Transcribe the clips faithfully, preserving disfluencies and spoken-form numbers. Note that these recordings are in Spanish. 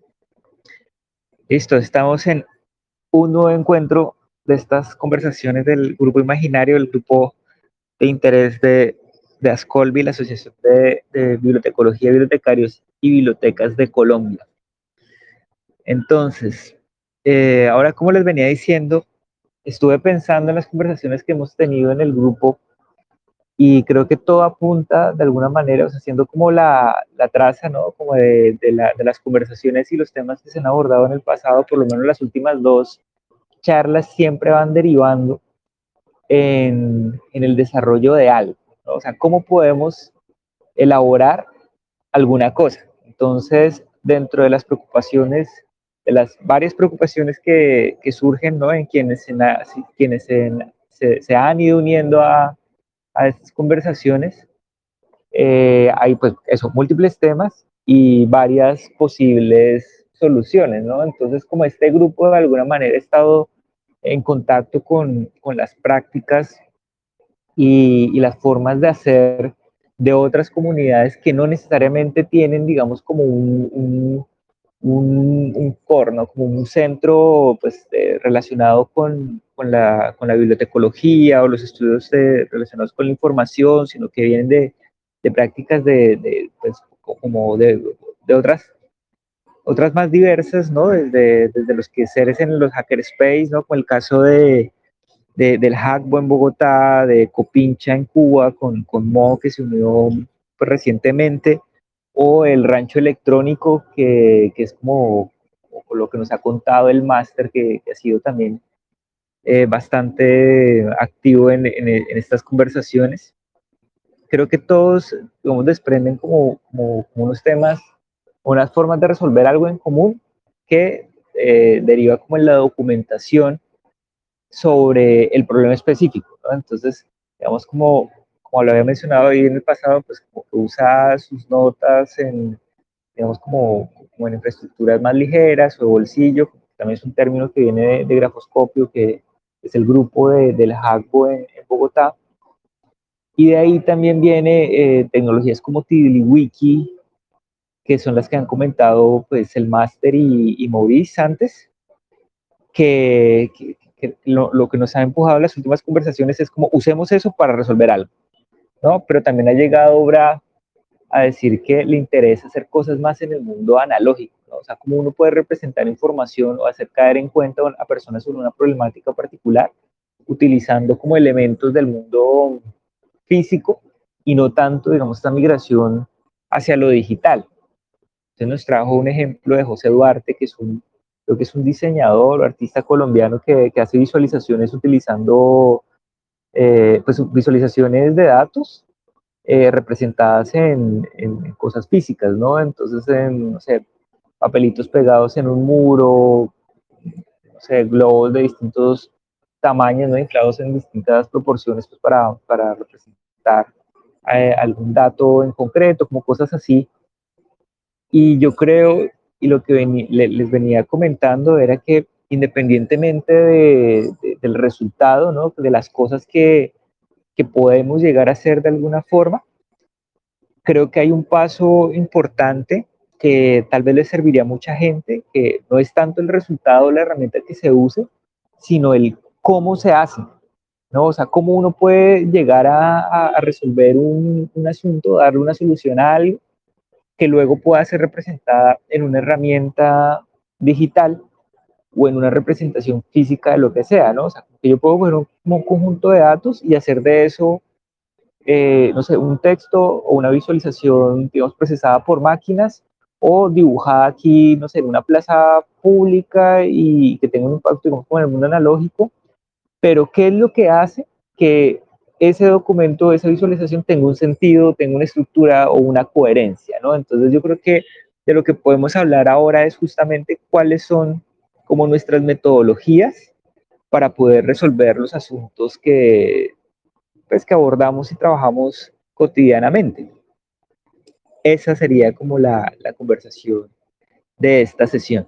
Listo, estamos en un nuevo encuentro de estas conversaciones del grupo imaginario, el grupo de interés de, de ASCOLBI, la Asociación de, de Bibliotecología, Bibliotecarios y Bibliotecas de Colombia. Entonces, eh, ahora como les venía diciendo, estuve pensando en las conversaciones que hemos tenido en el grupo y creo que todo apunta de alguna manera, o sea, siendo como la, la traza, ¿no? Como de, de, la, de las conversaciones y los temas que se han abordado en el pasado, por lo menos las últimas dos charlas siempre van derivando en, en el desarrollo de algo, ¿no? O sea, cómo podemos elaborar alguna cosa. Entonces, dentro de las preocupaciones, de las varias preocupaciones que, que surgen, ¿no? En quienes, en, quienes en, se, se, han ido uniendo a, a estas conversaciones, eh, hay pues eso, múltiples temas y varias posibles soluciones, ¿no? Entonces, como este grupo de alguna manera ha estado en contacto con, con las prácticas y, y, las formas de hacer de otras comunidades que no necesariamente tienen, digamos, como un, un, un, un core, ¿no? Como un centro pues, eh, relacionado con, con, la, con la bibliotecología o los estudios de, relacionados con la información, sino que vienen de, de prácticas de, de, pues, como de, de otras otras más diversas, ¿no? Desde, desde los que seres en los hackerspace, ¿no? Como el caso de, de, del Hackbo en Bogotá, de Copincha en Cuba, con, con Mo, que se unió pues, recientemente, o el Rancho Electrónico, que, que es como, como lo que nos ha contado el máster, que, que ha sido también eh, bastante activo en, en, en, estas conversaciones. Creo que todos, digamos, desprenden como, como, como unos temas, unas formas de resolver algo en común que eh, deriva como en la documentación sobre el problema específico, ¿no? Entonces, digamos, como, como lo había mencionado ahí en el pasado, pues como que usa sus notas en, digamos, como, como en infraestructuras más ligeras o de bolsillo, también es un término que viene de, de grafoscopio, que es el grupo de, del Hackbo en, en Bogotá, y de ahí también viene eh, tecnologías como TiddlyWiki, que son las que han comentado pues el máster y, y Maurice antes, que, que, que lo, lo, que nos ha empujado en las últimas conversaciones es como usemos eso para resolver algo, ¿no? Pero también ha llegado Obra a decir que le interesa hacer cosas más en el mundo analógico, ¿no? O sea, cómo uno puede representar información o hacer caer en cuenta a personas sobre una problemática particular utilizando como elementos del mundo físico y no tanto, digamos, esta migración hacia lo digital. Entonces nos trajo un ejemplo de José Duarte, que es un, creo que es un diseñador o artista colombiano que, que hace visualizaciones utilizando eh, pues, visualizaciones de datos eh, representadas en, en, cosas físicas, ¿no? Entonces, en, no sé, papelitos pegados en un muro, no sé, globos de distintos tamaños, ¿no? Inflados en distintas proporciones pues, para, para representar eh, algún dato en concreto, como cosas así. Y yo creo, y lo que vení, le, les venía comentando era que independientemente de, de, del resultado, ¿no? De las cosas que, que podemos llegar a hacer de alguna forma, creo que hay un paso importante que tal vez le serviría a mucha gente, que no es tanto el resultado o la herramienta que se use, sino el cómo se hace, ¿no? O sea, cómo uno puede llegar a, a, a resolver un, un asunto, darle una solución a algo que luego pueda ser representada en una herramienta digital o en una representación física de lo que sea, ¿no? O sea, que yo puedo coger un, un conjunto de datos y hacer de eso eh, no sé, un texto o una visualización, digamos, procesada por máquinas o dibujada aquí, no sé, en una plaza pública y que tenga un impacto, digamos, como en el mundo analógico, pero ¿qué es lo que hace que ese documento, esa visualización tenga un sentido, tenga una estructura o una coherencia, ¿no? Entonces yo creo que de lo que podemos hablar ahora es justamente cuáles son como nuestras metodologías para poder resolver los asuntos que, pues, que abordamos y trabajamos cotidianamente. Esa sería como la, la conversación de esta sesión.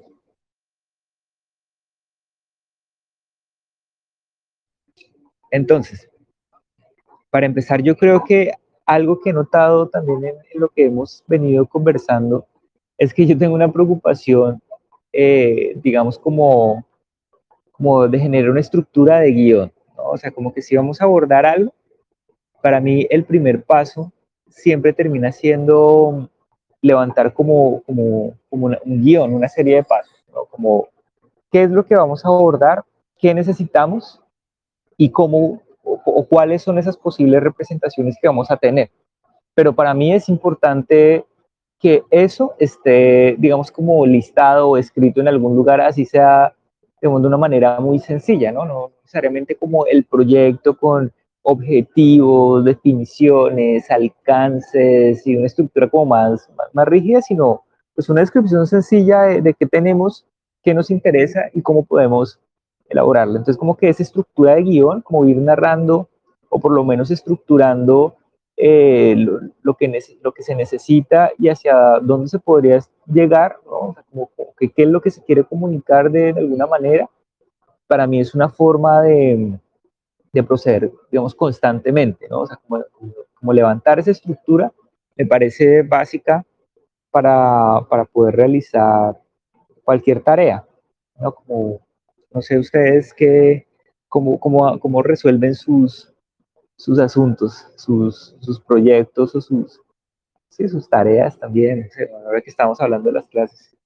Entonces, para empezar, yo creo que algo que he notado también en, en lo que hemos venido conversando es que yo tengo una preocupación eh, digamos, como, como de generar una estructura de guión, ¿no? O sea, como que si vamos a abordar algo, para mí el primer paso siempre termina siendo levantar como, como, como una- un guión, una serie de pasos, ¿no? Como qué es lo que vamos a abordar, qué necesitamos y cómo o, o cuáles son esas posibles representaciones que vamos a tener. Pero para mí es importante que eso esté, digamos, como listado o escrito en algún lugar, así sea digamos, de una manera muy sencilla, ¿no? No necesariamente como el proyecto con objetivos, definiciones, alcances y una estructura como más, más, más rígida, sino pues una descripción sencilla de, de qué tenemos, qué nos interesa y cómo podemos elaborarlo. Entonces, como que esa estructura de guión, como ir narrando o por lo menos estructurando eh, lo, lo, que lo, que se necesita y hacia dónde se podría llegar, ¿no? O sea, como, como que, qué es lo que se quiere comunicar de, de alguna manera, para mí es una forma de, de proceder, digamos, constantemente, ¿no? O sea, como, como, levantar esa estructura me parece básica para, para poder realizar cualquier tarea, ¿no? Como, no sé ustedes qué, cómo, cómo, cómo resuelven sus, sus asuntos, sus, sus proyectos o sus, sí, sus tareas también, no sé, ahora que estamos hablando de las clases.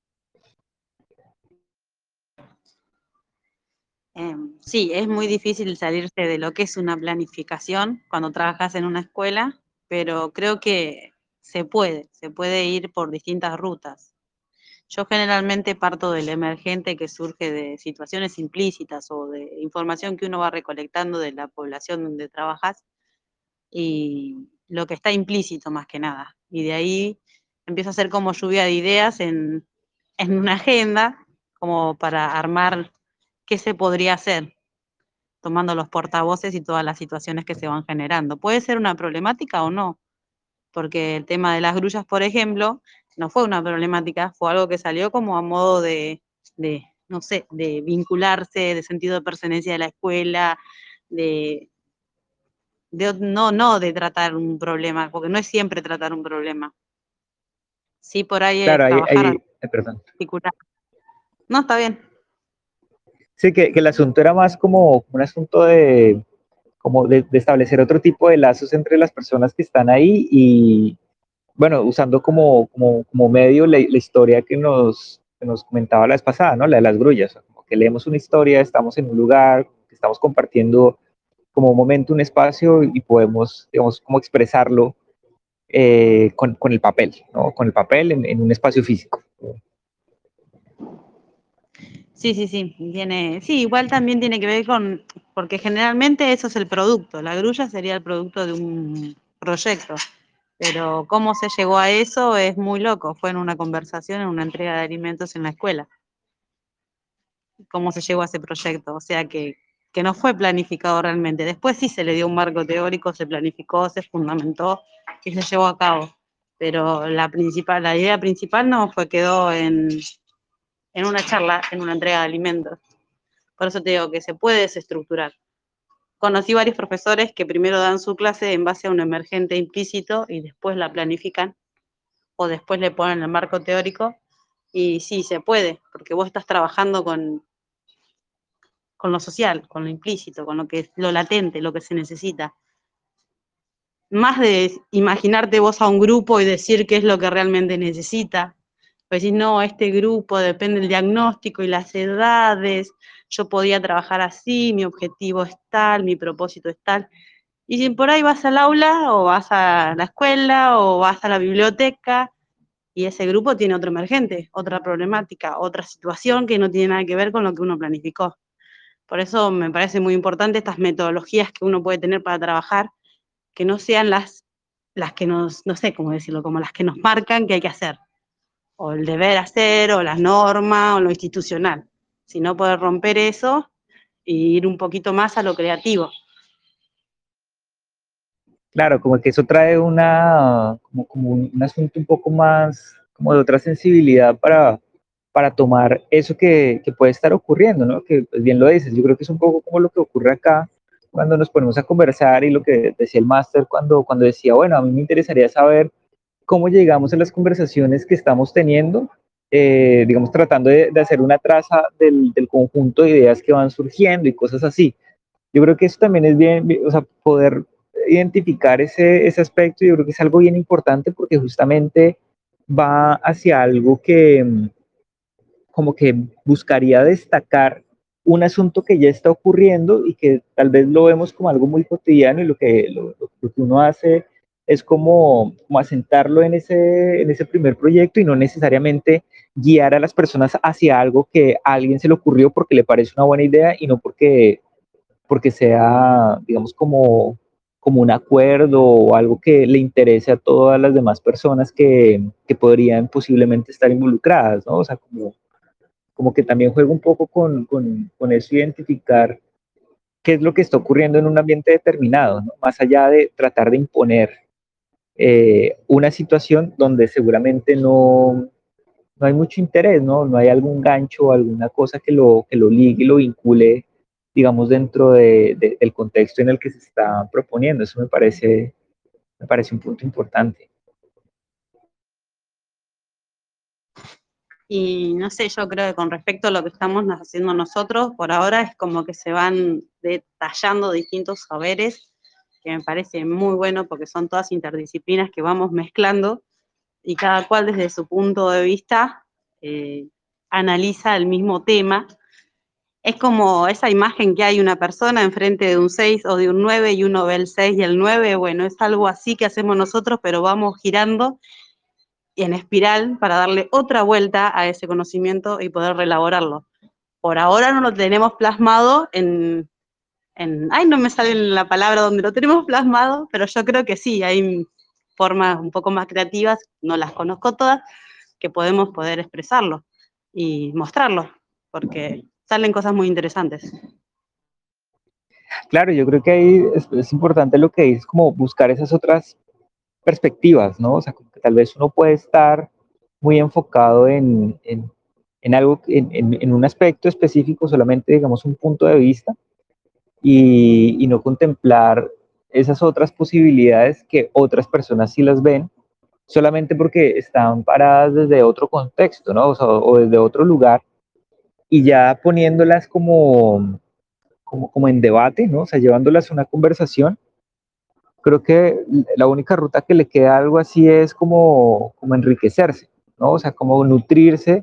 Eh, sí, es muy difícil salirse de lo que es una planificación cuando trabajas en una escuela, pero creo que se puede, se puede ir por distintas rutas. Yo generalmente parto del emergente que surge de situaciones implícitas o de información que uno va recolectando de la población donde trabajas y lo que está implícito más que nada. Y de ahí empiezo a hacer como lluvia de ideas en, en una agenda, como para armar qué se podría hacer, tomando los portavoces y todas las situaciones que se van generando. Puede ser una problemática o no, porque el tema de las grullas, por ejemplo, no fue una problemática, fue algo que salió como a modo de, de no sé, de vincularse, de sentido de pertenencia de la escuela, de, de, no, no de tratar un problema, porque no es siempre tratar un problema. Sí, por ahí Claro, es ahí, trabajar ahí algo eh, perdón. particular. No, está bien. Sí, que, que, el asunto era más como un asunto de, como de, de, establecer otro tipo de lazos entre las personas que están ahí y, bueno, usando como, como, como medio la, la historia que nos, que nos comentaba la vez pasada, ¿no? La de las grullas, como que leemos una historia, estamos en un lugar, estamos compartiendo como un momento, un espacio y podemos, digamos, como expresarlo eh, con, con, el papel, ¿no? Con el papel en, en un espacio físico. Sí, sí, sí, tiene, sí, igual también tiene que ver con, porque generalmente eso es el producto, la grulla sería el producto de un proyecto, pero cómo se llegó a eso es muy loco, fue en una conversación, en una entrega de alimentos en la escuela, cómo se llegó a ese proyecto, o sea que, que no fue planificado realmente, después sí se le dio un marco teórico, se planificó, se fundamentó y se llevó a cabo, pero la principal, la idea principal no fue, quedó en, en una charla, en una entrega de alimentos. Por eso te digo que se puede desestructurar. Conocí varios profesores que primero dan su clase en base a un emergente implícito y después la planifican o después le ponen el marco teórico. Y sí, se puede, porque vos estás trabajando con, con lo social, con lo implícito, con lo que es lo latente, lo que se necesita. Más de imaginarte vos a un grupo y decir qué es lo que realmente necesita. Pues decir, no, este grupo depende del diagnóstico y las edades, yo podía trabajar así, mi objetivo es tal, mi propósito es tal. Y si por ahí vas al aula o vas a la escuela o vas a la biblioteca y ese grupo tiene otro emergente, otra problemática, otra situación que no tiene nada que ver con lo que uno planificó. Por eso me parece muy importante estas metodologías que uno puede tener para trabajar, que no sean las, las que nos, no sé cómo decirlo, como las que nos marcan que hay que hacer, o el deber hacer, o las normas, o lo institucional, sino poder romper eso e ir un poquito más a lo creativo. Claro, como que eso trae una, como, como un, un asunto un poco más, como de otra sensibilidad para, para tomar eso que, que puede estar ocurriendo, ¿no? Que pues bien lo dices, yo creo que es un poco como lo que ocurre acá cuando nos ponemos a conversar y lo que decía el máster cuando, cuando decía, bueno, a mí me interesaría saber cómo llegamos a las conversaciones que estamos teniendo eh, digamos, tratando de, de, hacer una traza del, del conjunto de ideas que van surgiendo y cosas así. Yo creo que eso también es bien, o sea, poder identificar ese, ese aspecto, yo creo que es algo bien importante porque justamente va hacia algo que como que buscaría destacar un asunto que ya está ocurriendo y que tal vez lo vemos como algo muy cotidiano y lo que, lo, lo que uno hace es como, como asentarlo en ese, en ese primer proyecto y no necesariamente guiar a las personas hacia algo que a alguien se le ocurrió porque le parece una buena idea y no porque porque sea, digamos, como, como un acuerdo o algo que le interese a todas las demás personas que, que podrían posiblemente estar involucradas, ¿no? O sea, como, como que también juega un poco con, con, con eso, identificar qué es lo que está ocurriendo en un ambiente determinado, ¿no? Más allá de tratar de imponer eh, una situación donde seguramente no, no hay mucho interés, ¿no? No hay algún gancho o alguna cosa que lo, que lo ligue y lo vincule, digamos, dentro de, de, del contexto en el que se está proponiendo. Eso me parece, me parece un punto importante. Y no sé, yo creo que con respecto a lo que estamos haciendo nosotros, por ahora es como que se van detallando distintos saberes, que me parece muy bueno porque son todas interdisciplinas que vamos mezclando y cada cual desde su punto de vista eh, analiza el mismo tema. Es como esa imagen que hay una persona enfrente de un seis o de un nueve y uno ve el seis y el nueve, bueno, es algo así que hacemos nosotros, pero vamos girando en espiral para darle otra vuelta a ese conocimiento y poder reelaborarlo. Por ahora no lo tenemos plasmado en, en, ay, no me sale la palabra donde lo tenemos plasmado, pero yo creo que sí, hay formas un poco más creativas, no las conozco todas, que podemos poder expresarlo y mostrarlo, porque salen cosas muy interesantes. Claro, yo creo que ahí es, es importante lo que dices, como buscar esas otras perspectivas, ¿no? O sea, como que tal vez uno puede estar muy enfocado en, en, en algo, en, en, en, un aspecto específico, solamente, digamos, un punto de vista, y, y no contemplar esas otras posibilidades que otras personas sí las ven, solamente porque están paradas desde otro contexto, ¿no? O, sea, o desde otro lugar, y ya poniéndolas como, como, como en debate, ¿no? O sea, llevándolas a una conversación. Creo que la única ruta que le queda a algo así es como, como enriquecerse, ¿no? O sea, como nutrirse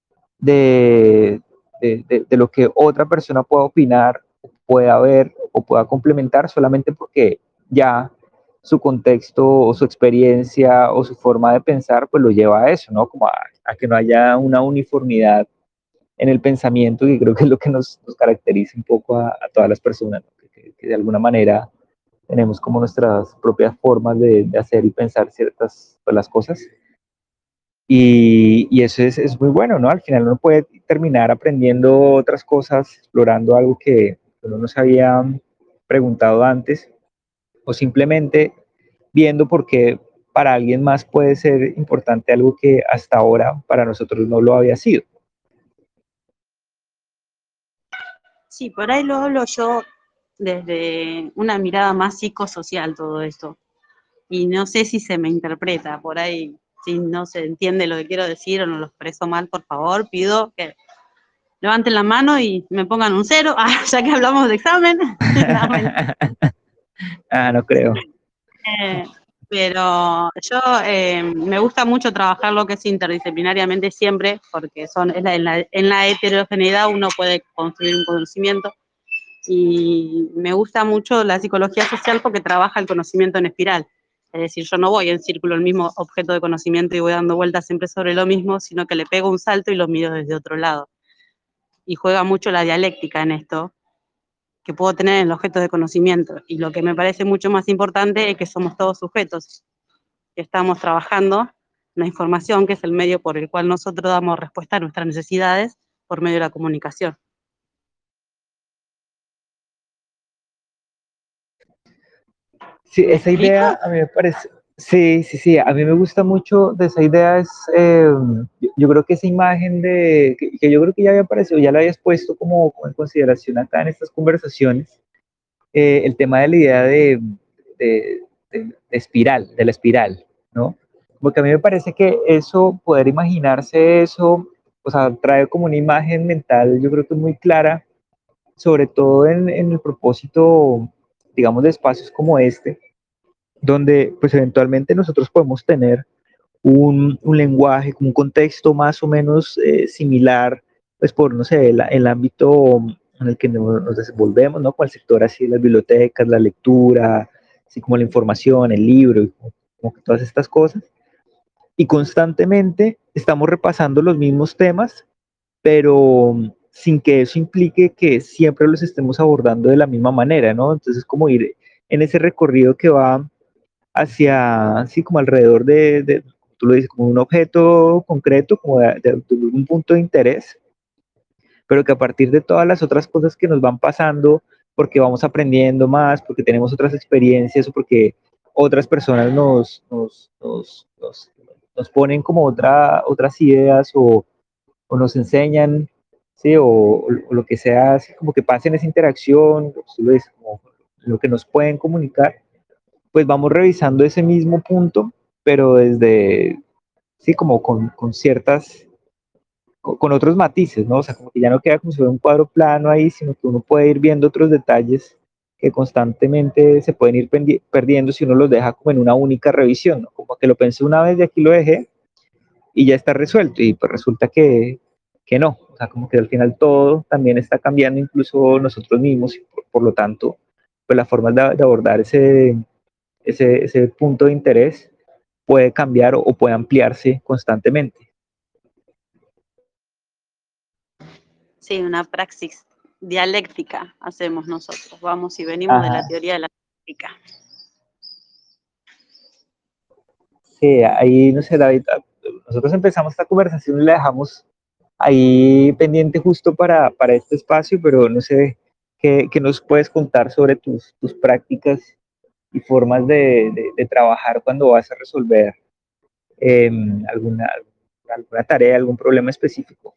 de, de, de, de lo que otra persona pueda opinar, pueda ver o pueda complementar solamente porque ya su contexto o su experiencia o su forma de pensar pues lo lleva a eso, ¿no? Como a, a que no haya una uniformidad en el pensamiento, que creo que es lo que nos, nos caracteriza un poco a, a todas las personas, ¿no? que, que de alguna manera tenemos como nuestras propias formas de, de hacer y pensar ciertas pues, las cosas. Y, y eso es, es, muy bueno, ¿no? Al final uno puede terminar aprendiendo otras cosas, explorando algo que uno no se había preguntado antes, o simplemente viendo por qué para alguien más puede ser importante algo que hasta ahora para nosotros no lo había sido. Sí, por ahí lo hablo yo desde una mirada más psicosocial todo esto. Y no sé si se me interpreta, por ahí, si no se entiende lo que quiero decir o no lo expreso mal, por favor, pido que levanten la mano y me pongan un cero, ah, ya que hablamos de examen. No, ah, no creo. eh, pero yo eh, me gusta mucho trabajar lo que es interdisciplinariamente siempre, porque son, es la, en, la, en la heterogeneidad uno puede construir un conocimiento. Y me gusta mucho la psicología social porque trabaja el conocimiento en espiral. Es decir, yo no voy en círculo el mismo objeto de conocimiento y voy dando vueltas siempre sobre lo mismo, sino que le pego un salto y lo miro desde otro lado. Y juega mucho la dialéctica en esto, que puedo tener en el objeto de conocimiento. Y lo que me parece mucho más importante es que somos todos sujetos, que estamos trabajando la información, que es el medio por el cual nosotros damos respuesta a nuestras necesidades por medio de la comunicación. Sí, ¿Me esa idea explico? a mí me parece, sí, sí, sí, a mí me gusta mucho de esa idea, es, eh, yo, yo, creo que esa imagen de, que, que, yo creo que ya había aparecido, ya la habías puesto como, como en consideración acá en estas conversaciones, eh, el tema de la idea de, de, de, de espiral, de la espiral, ¿no? porque a mí me parece que eso, poder imaginarse eso, o sea, trae como una imagen mental, yo creo que muy clara, sobre todo en, en el propósito, digamos, de espacios como este, donde pues eventualmente nosotros podemos tener un, un lenguaje, un contexto más o menos eh, similar, pues por, no sé, el, el ámbito en el que nos, nos desenvolvemos, ¿no? Con el sector así, las bibliotecas, la lectura, así como la información, el libro, y como, como que todas estas cosas. Y constantemente estamos repasando los mismos temas, pero sin que eso implique que siempre los estemos abordando de la misma manera, ¿no? Entonces, como ir en ese recorrido que va hacia, así como alrededor de, de, tú lo dices, como un objeto concreto, como de, de, de un punto de interés, pero que a partir de todas las otras cosas que nos van pasando, porque vamos aprendiendo más, porque tenemos otras experiencias o porque otras personas nos, nos, nos, nos, nos ponen como otra, otras ideas o, o nos enseñan, ¿sí? O, o, lo que sea, así como que pasen esa interacción, tú lo dices, como lo que nos pueden comunicar, pues vamos revisando ese mismo punto, pero desde, sí, como con, con ciertas, con, con, otros matices, ¿no? O sea, como que ya no queda como si fuera un cuadro plano ahí, sino que uno puede ir viendo otros detalles que constantemente se pueden ir perdiendo si uno los deja como en una única revisión, ¿no? Como que lo pensé una vez y aquí lo dejé y ya está resuelto, y pues resulta que, que no, o sea, como que al final todo también está cambiando, incluso nosotros mismos, y por, por lo tanto, pues la forma de, de abordar ese, ese, ese punto de interés puede cambiar o, o puede ampliarse constantemente. Sí, una praxis dialéctica hacemos nosotros, vamos y venimos de la Ajá. teoría de la dialéctica. Sí, ahí, no sé, David, nosotros empezamos esta conversación y la dejamos ahí pendiente justo para, para este espacio, pero no sé qué, qué nos puedes contar sobre tus, tus prácticas y formas de, de, de trabajar cuando vas a resolver eh, alguna, alguna tarea, algún problema específico.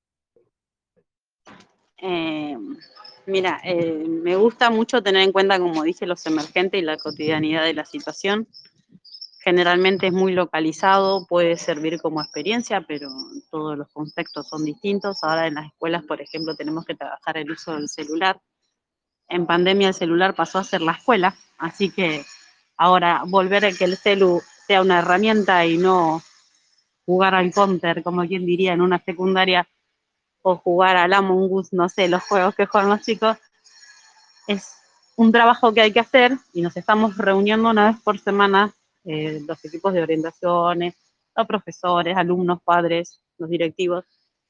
Eh, mira, eh, me gusta mucho tener en cuenta, como dije, los emergentes y la cotidianidad de la situación. Generalmente es muy localizado, puede servir como experiencia, pero todos los contextos son distintos. Ahora en las escuelas, por ejemplo, tenemos que trabajar el uso del celular. En pandemia el celular pasó a ser la escuela, así que ahora volver a que el celu sea una herramienta y no jugar al counter, como quien diría, en una secundaria, o jugar al Among Us, no sé, los juegos que juegan los chicos, es un trabajo que hay que hacer y nos estamos reuniendo una vez por semana, eh, los equipos de orientaciones, los profesores, alumnos, padres, los directivos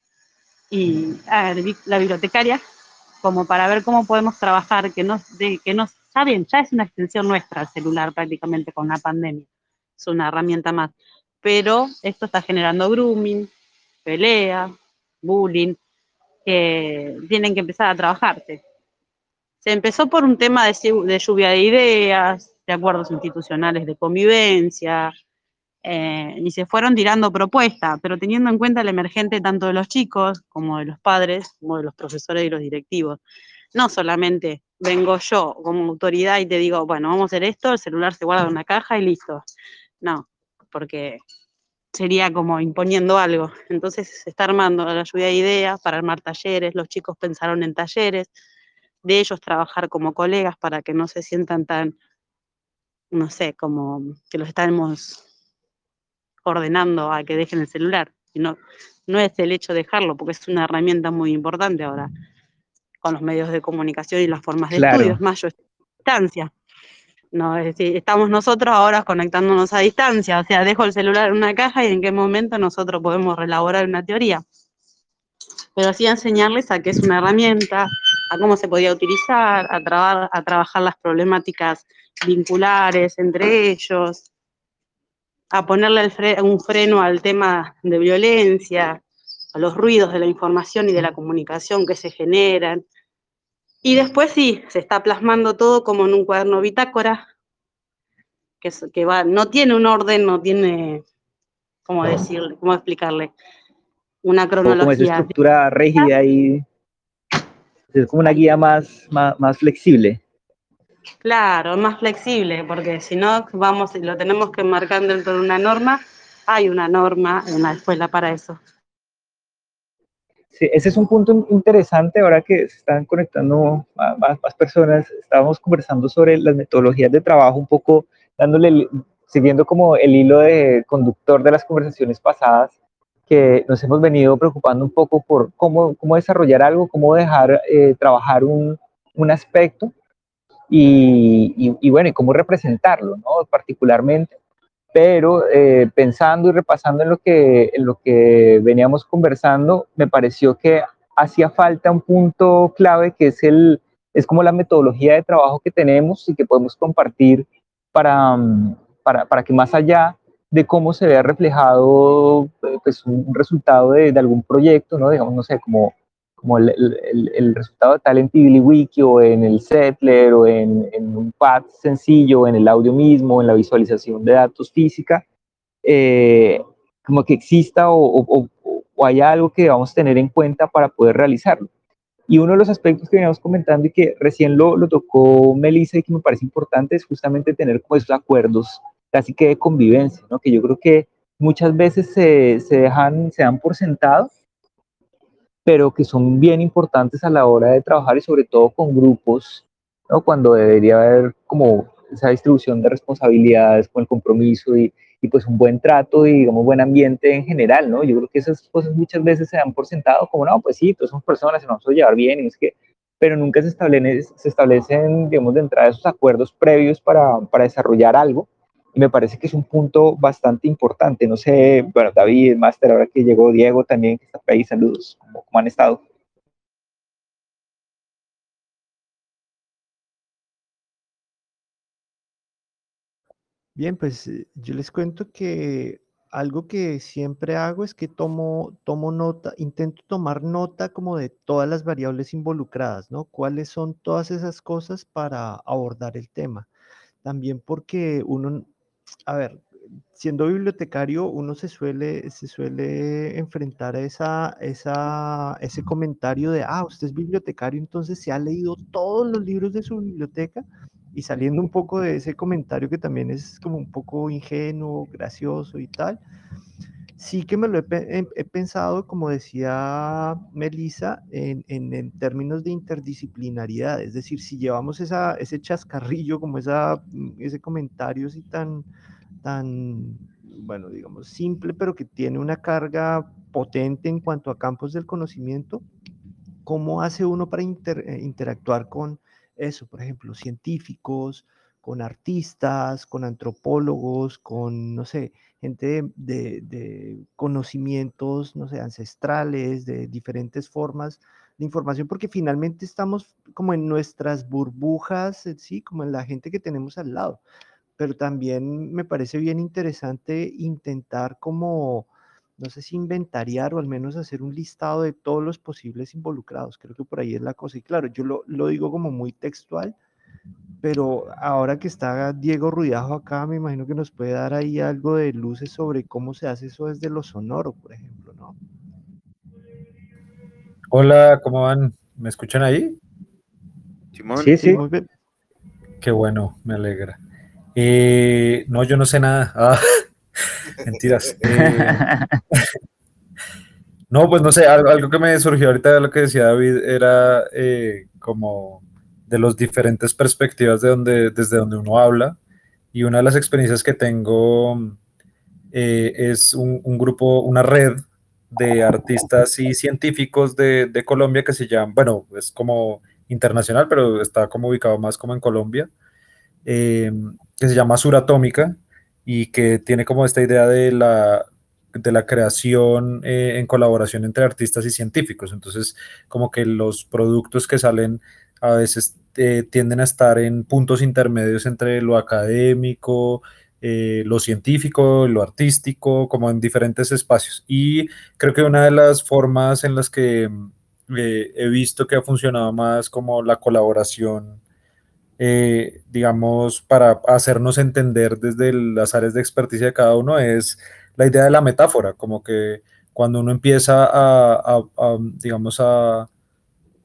y ah, la bibliotecaria, como para ver cómo podemos trabajar, que nos, de, que nos, ya bien, ya es una extensión nuestra el celular prácticamente con la pandemia, es una herramienta más, pero esto está generando grooming, pelea, bullying, que tienen que empezar a trabajarse. Se empezó por un tema de, de lluvia de ideas, de acuerdos institucionales de convivencia, eh, y se fueron tirando propuestas, pero teniendo en cuenta el emergente tanto de los chicos como de los padres, como de los profesores y los directivos. No solamente vengo yo como autoridad y te digo, bueno, vamos a hacer esto, el celular se guarda en una caja y listo. No, porque sería como imponiendo algo. Entonces se está armando la lluvia de ideas para armar talleres, los chicos pensaron en talleres, de ellos trabajar como colegas para que no se sientan tan, no sé, como que los estamos ordenando a que dejen el celular. Y no, no es el hecho de dejarlo, porque es una herramienta muy importante ahora con los medios de comunicación y las formas de estudio. Es Claro, más, yo estoy a distancia. No, es decir, estamos nosotros ahora conectándonos a distancia, o sea, dejo el celular en una caja y en qué momento nosotros podemos relaborar una teoría. Pero sí enseñarles a qué es una herramienta, a cómo se podía utilizar, a, traba, a trabajar las problemáticas vinculares entre ellos, a ponerle fre un freno al tema de violencia, a los ruidos de la información y de la comunicación que se generan. Y después sí, se está plasmando todo como en un cuaderno bitácora, que, es, que va, no tiene un orden, no tiene, ¿cómo decirle, cómo explicarle? Una o como esa cronología. estructura rígida y es como una guía más, más, más flexible. Claro, más flexible, porque si no, vamos y lo tenemos que marcar dentro de una norma hay una norma en la escuela para eso. Sí, ese es un punto interesante ahora que se están conectando más, más, personas. Estábamos conversando sobre las metodologías de trabajo, un poco dándole, siguiendo como el hilo de conductor de las conversaciones pasadas, que nos hemos venido preocupando un poco por cómo, cómo desarrollar algo, cómo dejar eh, trabajar un, un aspecto y, y, y, bueno, y cómo representarlo, ¿no? Particularmente. Pero eh, pensando y repasando en lo, que, en lo que veníamos conversando, me pareció que hacía falta un punto clave que es, el, es como la metodología de trabajo que tenemos y que podemos compartir para, para, para que más allá de cómo se vea reflejado pues, un resultado de, de algún proyecto, ¿no? Digamos, no sé, como, como el, el, el resultado de Talent Wiki o en el Settler o en, en un pad sencillo, en el audio mismo, en la visualización de datos física, eh, como que exista o, o, o haya algo que debamos tener en cuenta para poder realizarlo. Y uno de los aspectos que veníamos comentando y que recién lo, lo tocó Melissa y que me parece importante es justamente tener como esos acuerdos casi que de convivencia, ¿no? Que yo creo que muchas veces se, se dejan, se dan por sentado, pero que son bien importantes a la hora de trabajar y sobre todo con grupos, ¿no? Cuando debería haber como esa distribución de responsabilidades con el compromiso y, y pues un buen trato y digamos buen ambiente en general, ¿no? Yo creo que esas cosas muchas veces se dan por sentado como, no, pues sí, todos somos personas y nos vamos a llevar bien y es que, pero nunca se establecen, se establecen, digamos, de entrada esos acuerdos previos para, para desarrollar algo. Y me parece que es un punto bastante importante. No sé, bueno, David, Máster, ahora que llegó Diego también, que está por ahí, saludos, ¿cómo, cómo han estado? Bien, pues eh, yo les cuento que algo que siempre hago es que tomo, tomo nota, intento tomar nota como de todas las variables involucradas, ¿no? ¿Cuáles son todas esas cosas para abordar el tema? También porque uno, a ver, siendo bibliotecario, uno se suele, se suele enfrentar a esa, esa, ese comentario de, ah, usted es bibliotecario, entonces se ha leído todos los libros de su biblioteca. Y saliendo un poco de ese comentario que también es como un poco ingenuo, gracioso y tal, sí que me lo he, he, he pensado, como decía Melissa, en, en, en, términos de interdisciplinaridad. Es decir, si llevamos esa, ese chascarrillo, como esa, ese comentario así tan, tan, bueno, digamos, simple, pero que tiene una carga potente en cuanto a campos del conocimiento, ¿cómo hace uno para inter, eh, interactuar con eso? Por ejemplo, científicos, con artistas, con antropólogos, con, no sé, gente de, de, de conocimientos, no sé, ancestrales, de diferentes formas de información, porque finalmente estamos como en nuestras burbujas, eh, sí, como en la gente que tenemos al lado. Pero también me parece bien interesante intentar como, no sé si inventariar o al menos hacer un listado de todos los posibles involucrados. Creo que por ahí es la cosa. Y claro, yo lo, lo digo como muy textual, pero ahora que está Diego Ruidajo acá, me imagino que nos puede dar ahí algo de luces sobre cómo se hace eso desde lo sonoro, por ejemplo, ¿no? Hola, ¿cómo van? ¿Me escuchan ahí? Simón. Sí, Sí, sí. muy bien. Qué bueno, me alegra. Eh, no, yo no sé nada. Ah, mentiras. Eh, no, pues no sé, algo, algo que me surgió ahorita de lo que decía David era eh, como de las diferentes perspectivas de donde, desde donde uno habla. Y una de las experiencias que tengo eh, es un, un grupo, una red de artistas y científicos de, de Colombia que se llama, bueno, es como internacional, pero está como ubicado más como en Colombia, eh, que se llama Suratómica y que tiene como esta idea de la, de la creación eh, en colaboración entre artistas y científicos. Entonces, como que los productos que salen a veces eh, tienden a estar en puntos intermedios entre lo académico, eh, lo científico, lo artístico, como en diferentes espacios. Y creo que una de las formas en las que eh, he visto que ha funcionado más como la colaboración eh, digamos, para hacernos entender desde las áreas de experticia de cada uno es la idea de la metáfora, como que cuando uno empieza a, a, a digamos, a, a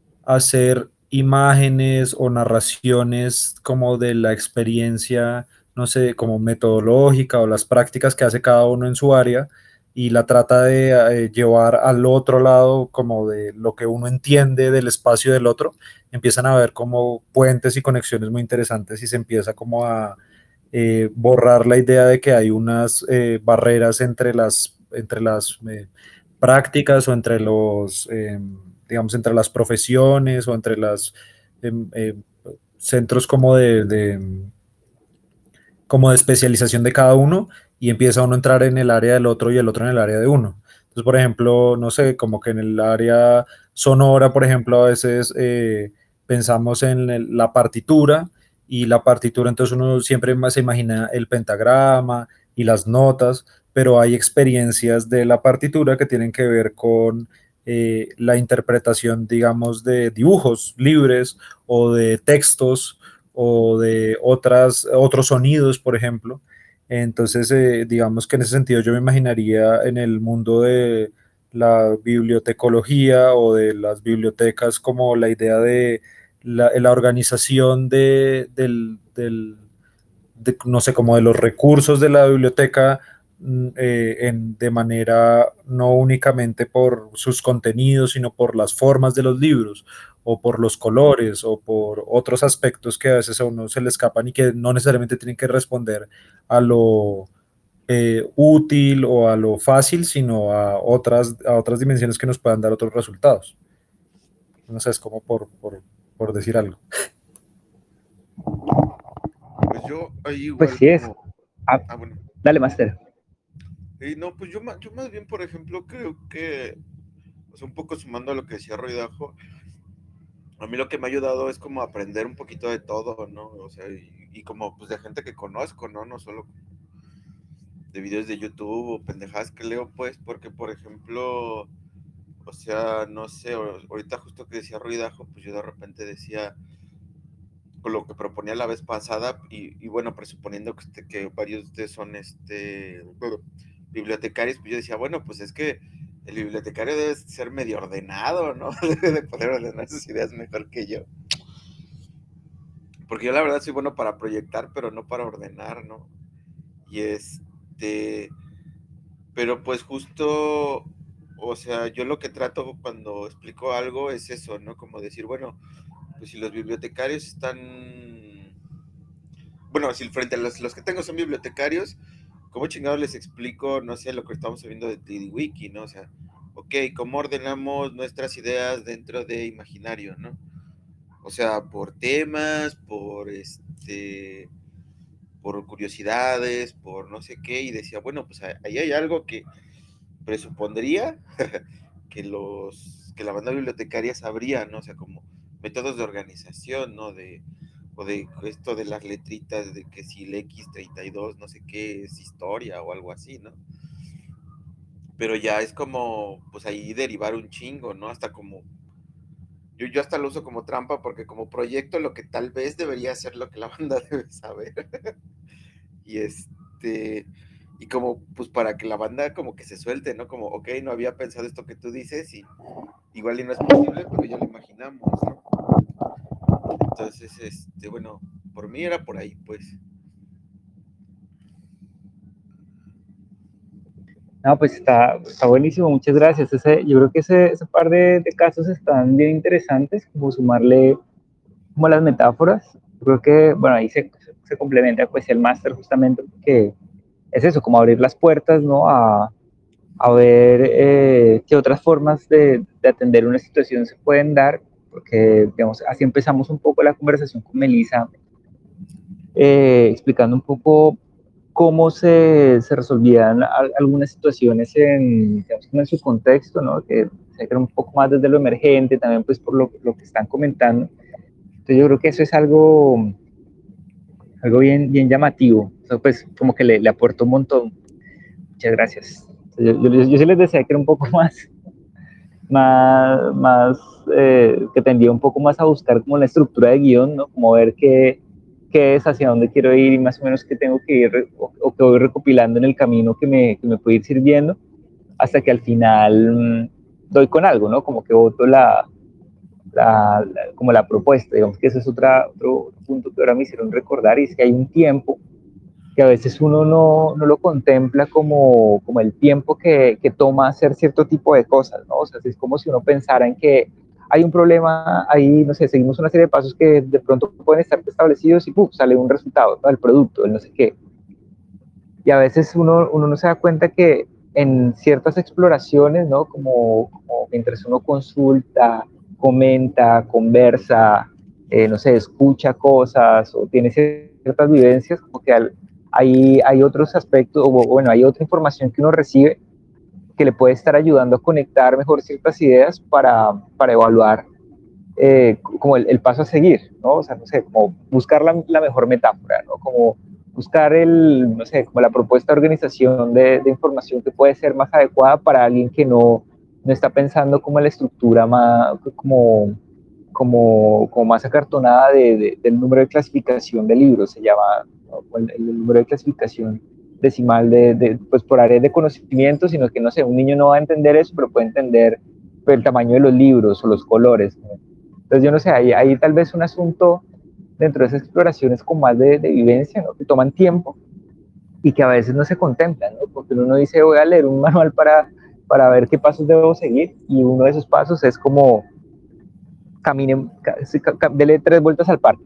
hacer imágenes o narraciones como de la experiencia no sé, como metodológica o las prácticas que hace cada uno en su área y la trata de eh, llevar al otro lado como de lo que uno entiende del espacio del otro, empiezan a ver como puentes y conexiones muy interesantes y se empieza como a eh, borrar la idea de que hay unas eh, barreras entre las, entre las eh, prácticas o entre los, eh, digamos, entre las profesiones o entre los eh, centros como de, de como de especialización de cada uno y empieza uno a entrar en el área del otro y el otro en el área de uno. Entonces, por ejemplo, no sé, como que en el área sonora, por ejemplo, a veces eh, pensamos en el, la partitura y la partitura, entonces uno siempre más se imagina el pentagrama y las notas, pero hay experiencias de la partitura que tienen que ver con eh, la interpretación, digamos, de dibujos libres o de textos o de otras, otros sonidos, por ejemplo. Entonces, eh, digamos que en ese sentido yo me imaginaría en el mundo de la bibliotecología o de las bibliotecas como la idea de la, la organización de, del, del de, no sé, como de los recursos de la biblioteca eh, en, de manera no únicamente por sus contenidos, sino por las formas de los libros o por los colores o por otros aspectos que a veces a uno se le escapan y que no necesariamente tienen que responder a lo eh, útil o a lo fácil, sino a otras, a otras dimensiones que nos puedan dar otros resultados. No sé, es como por, por, por decir algo. Pues yo ahí igual Pues sí es. como... Ah, Ah, bueno. dale, Master. Eh, no, pues yo, ma- yo más bien, por ejemplo, creo que, o sea, un poco sumando a lo que decía Ruidajo, a mí lo que me ha ayudado es como aprender un poquito de todo, ¿no? O sea, y, y como pues de gente que conozco, ¿no? No solo de videos de YouTube o pendejadas que leo, pues, porque, por ejemplo, o sea, no sé, ahorita justo que decía Ruidajo, pues yo de repente decía con lo que proponía la vez pasada y, y bueno, presuponiendo que, este, que varios de ustedes son este, bueno, bibliotecarios, pues yo decía, bueno, pues es que el bibliotecario debe ser medio ordenado, ¿no? Debe de poder ordenar sus ideas mejor que yo. Porque yo la verdad soy bueno para proyectar, pero no para ordenar, ¿no? Y este, pero pues justo, o sea, yo lo que trato cuando explico algo es eso, ¿no? Como decir, bueno, pues si los bibliotecarios están, bueno, si frente a los, los que tengo son bibliotecarios, ¿cómo chingados les explico, no sé, lo que estamos viendo de TidyWiki, ¿no? O sea, ok, ¿cómo ordenamos nuestras ideas dentro de Imaginario, ¿no? O sea, por temas, por este, por curiosidades, por no sé qué, y decía, bueno, pues ahí hay algo que presupondría que los, que la banda bibliotecaria sabría, ¿no? O sea, como métodos de organización, ¿no? De, o de esto de las letritas, de que si el equis treinta y dos, no sé qué, es historia o algo así, ¿no? Pero ya es como, pues ahí derivar un chingo, ¿no? Hasta como, yo, yo hasta lo uso como trampa porque como proyecto lo que tal vez debería ser lo que la banda debe saber. Y este, y como, pues para que la banda como que se suelte, ¿no? Como, ok, no había pensado esto que tú dices y igual y no es posible, pero ya lo imaginamos, ¿no? Entonces, este, bueno, por mí era por ahí, pues. No, pues está, está buenísimo, muchas gracias. Ese, yo creo que ese, ese par de, de casos están bien interesantes, como sumarle como las metáforas. Yo creo que, bueno, ahí se, se complementa pues el máster justamente porque es eso, como abrir las puertas, ¿no? A, a ver eh, qué otras formas de, de atender una situación se pueden dar, porque, digamos, así empezamos un poco la conversación con Melissa, eh, explicando un poco cómo se, se resolvían al, algunas situaciones en, digamos, en su contexto, ¿no? Que se era un poco más desde lo emergente, también pues por lo, lo que están comentando. Entonces yo creo que eso es algo, algo bien, bien llamativo, o sea, pues como que le, le aportó un montón. Muchas gracias. Yo, yo, yo sí les decía que era un poco más, más, más eh, que tendía un poco más a buscar como la estructura de guión, ¿no? Como ver qué, qué es, hacia dónde quiero ir y más o menos qué tengo que ir o, o que voy recopilando en el camino que me, que me puede ir sirviendo hasta que al final mmm, doy con algo, ¿no? Como que voto la, la, la, como la propuesta, digamos que ese es otra, otro punto que ahora me hicieron recordar y es que hay un tiempo que a veces uno no, no lo contempla como, como el tiempo que, que toma hacer cierto tipo de cosas, ¿no? O sea, es como si uno pensara en que hay un problema, ahí, no sé, seguimos una serie de pasos que de pronto pueden estar establecidos y ¡pum!, sale un resultado, ¿no? El producto, el no sé qué. Y a veces uno, uno no se da cuenta que en ciertas exploraciones, ¿no? Como, como mientras uno consulta, comenta, conversa, eh, no sé, escucha cosas o tiene ciertas vivencias, como que al, hay, hay otros aspectos, o bueno, hay otra información que uno recibe que le puede estar ayudando a conectar mejor ciertas ideas para, para evaluar eh, como el, el, paso a seguir, ¿no? O sea, no sé, como buscar la, la mejor metáfora, ¿no? Como buscar el, no sé, como la propuesta de organización de, de información que puede ser más adecuada para alguien que no, no está pensando como en la estructura más, como, como, como más acartonada de, de, del número de clasificación de libros, se llama, ¿no? el, el, número de clasificación decimal de, de, pues por áreas de conocimiento, sino que, no sé, un niño no va a entender eso, pero puede entender el tamaño de los libros o los colores, ¿no? Entonces, yo no sé, hay, hay tal vez un asunto dentro de esas exploraciones con más de, de vivencia, ¿no? Que toman tiempo y que a veces no se contemplan, ¿no? Porque uno dice, voy a leer un manual para, para ver qué pasos debo seguir, y uno de esos pasos es como, camine, dele tres vueltas al parque.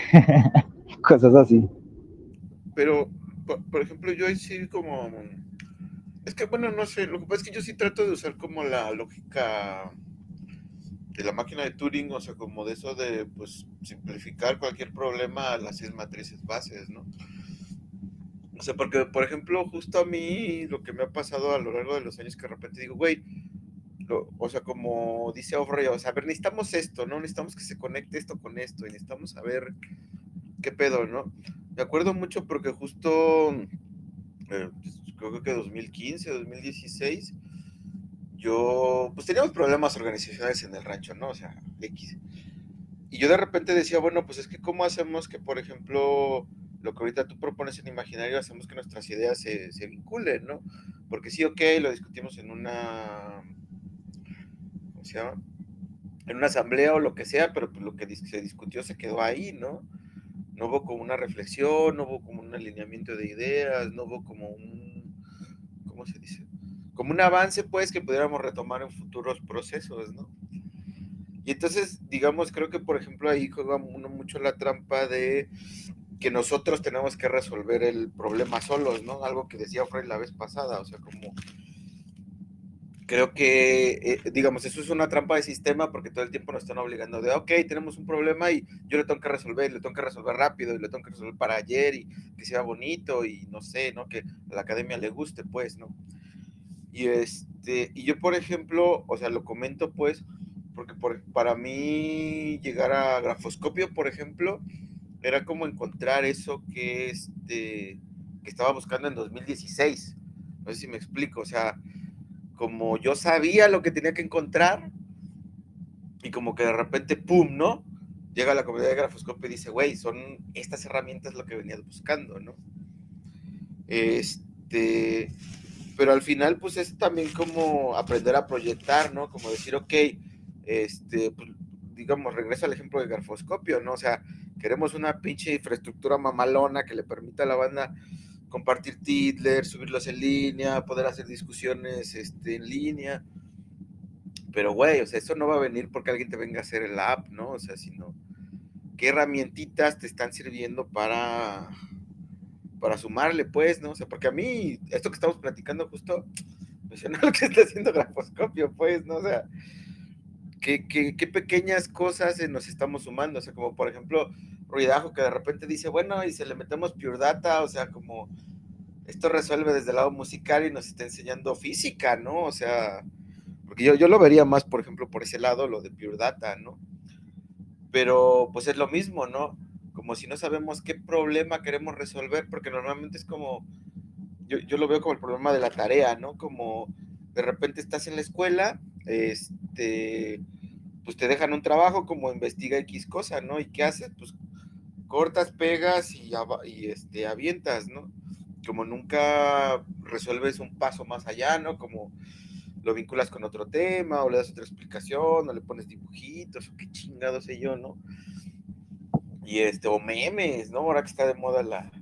Cosas así. Pero, por, por ejemplo, yo ahí sí como... Es que, bueno, no sé, lo que pasa es que yo sí trato de usar como la lógica de la máquina de Turing, o sea, como de eso de, pues, simplificar cualquier problema a las seis matrices bases, ¿no? O sea, porque, por ejemplo, justo a mí lo que me ha pasado a lo largo de los años que de repente digo, güey, lo, o sea, como dice Ofrey, o sea, a ver, necesitamos esto, ¿no? Necesitamos que se conecte esto con esto y necesitamos saber qué pedo, ¿no? Me acuerdo mucho porque justo, eh, creo que dos mil quince, dos mil dieciséis, yo, pues teníamos problemas organizacionales en el rancho, ¿no? O sea, X. Y yo de repente decía, bueno, pues es que cómo hacemos que, por ejemplo, lo que ahorita tú propones en Imaginario, hacemos que nuestras ideas se, se vinculen, ¿no? Porque sí, ok, lo discutimos en una, ¿cómo se llama? En una asamblea o lo que sea, pero pues lo que se discutió se quedó ahí, ¿no? No hubo como una reflexión, no hubo como un alineamiento de ideas, no hubo como un, ¿cómo se dice? Como un avance, pues, que pudiéramos retomar en futuros procesos, ¿no? Y entonces, digamos, creo que, por ejemplo, ahí juega uno mucho la trampa de que nosotros tenemos que resolver el problema solos, ¿no? Algo que decía Freud la vez pasada, o sea, como creo que, eh, digamos, eso es una trampa de sistema porque todo el tiempo nos están obligando de, ok, tenemos un problema y yo lo tengo que resolver, lo tengo que resolver rápido y lo tengo que resolver para ayer y que sea bonito y no sé, ¿no? Que a la academia le guste, pues, ¿no? Y, este, y yo, por ejemplo, o sea, lo comento, pues, porque por, para mí llegar a grafoscopio, por ejemplo, era como encontrar eso que, este, que estaba buscando en dos mil dieciséis. No sé si me explico, o sea, como yo sabía lo que tenía que encontrar y como que de repente, ¡pum!, ¿no? Llega la comunidad de grafoscopio y dice, güey, son estas herramientas lo que venías buscando, ¿no? Este, pero al final, pues es también como aprender a proyectar, ¿no? Como decir, ok, este, pues, digamos, regreso al ejemplo de grafoscopio, ¿no? O sea, queremos una pinche infraestructura mamalona que le permita a la banda compartir Tidler, subirlos en línea, poder hacer discusiones este, en línea. Pero, güey, o sea, eso no va a venir porque alguien te venga a hacer el app, ¿no? O sea, sino, ¿qué herramientitas te están sirviendo para, para sumarle, pues, ¿no? O sea, porque a mí, esto que estamos platicando justo, me suena lo que está haciendo grafoscopio, pues, ¿no? O sea, ¿qué, qué, qué pequeñas cosas nos estamos sumando? O sea, como por ejemplo, Ruidajo que de repente dice, bueno, y se le metemos Pure Data, o sea, como esto resuelve desde el lado musical y nos está enseñando física, ¿no? O sea, porque yo, yo lo vería más, por ejemplo, por ese lado, lo de Pure Data, ¿no? Pero pues es lo mismo, ¿no? Como si no sabemos qué problema queremos resolver, porque normalmente es como, yo, yo lo veo como el problema de la tarea, ¿no? Como de repente estás en la escuela, este, pues te dejan un trabajo como investiga X cosa, ¿no? ¿Y qué haces? Pues cortas, pegas y, y este, avientas, ¿no? Como nunca resuelves un paso más allá, ¿no? Como lo vinculas con otro tema, o le das otra explicación, o le pones dibujitos, o qué chingado sé yo, ¿no? Y este, o memes, ¿no? Ahora que está de moda la,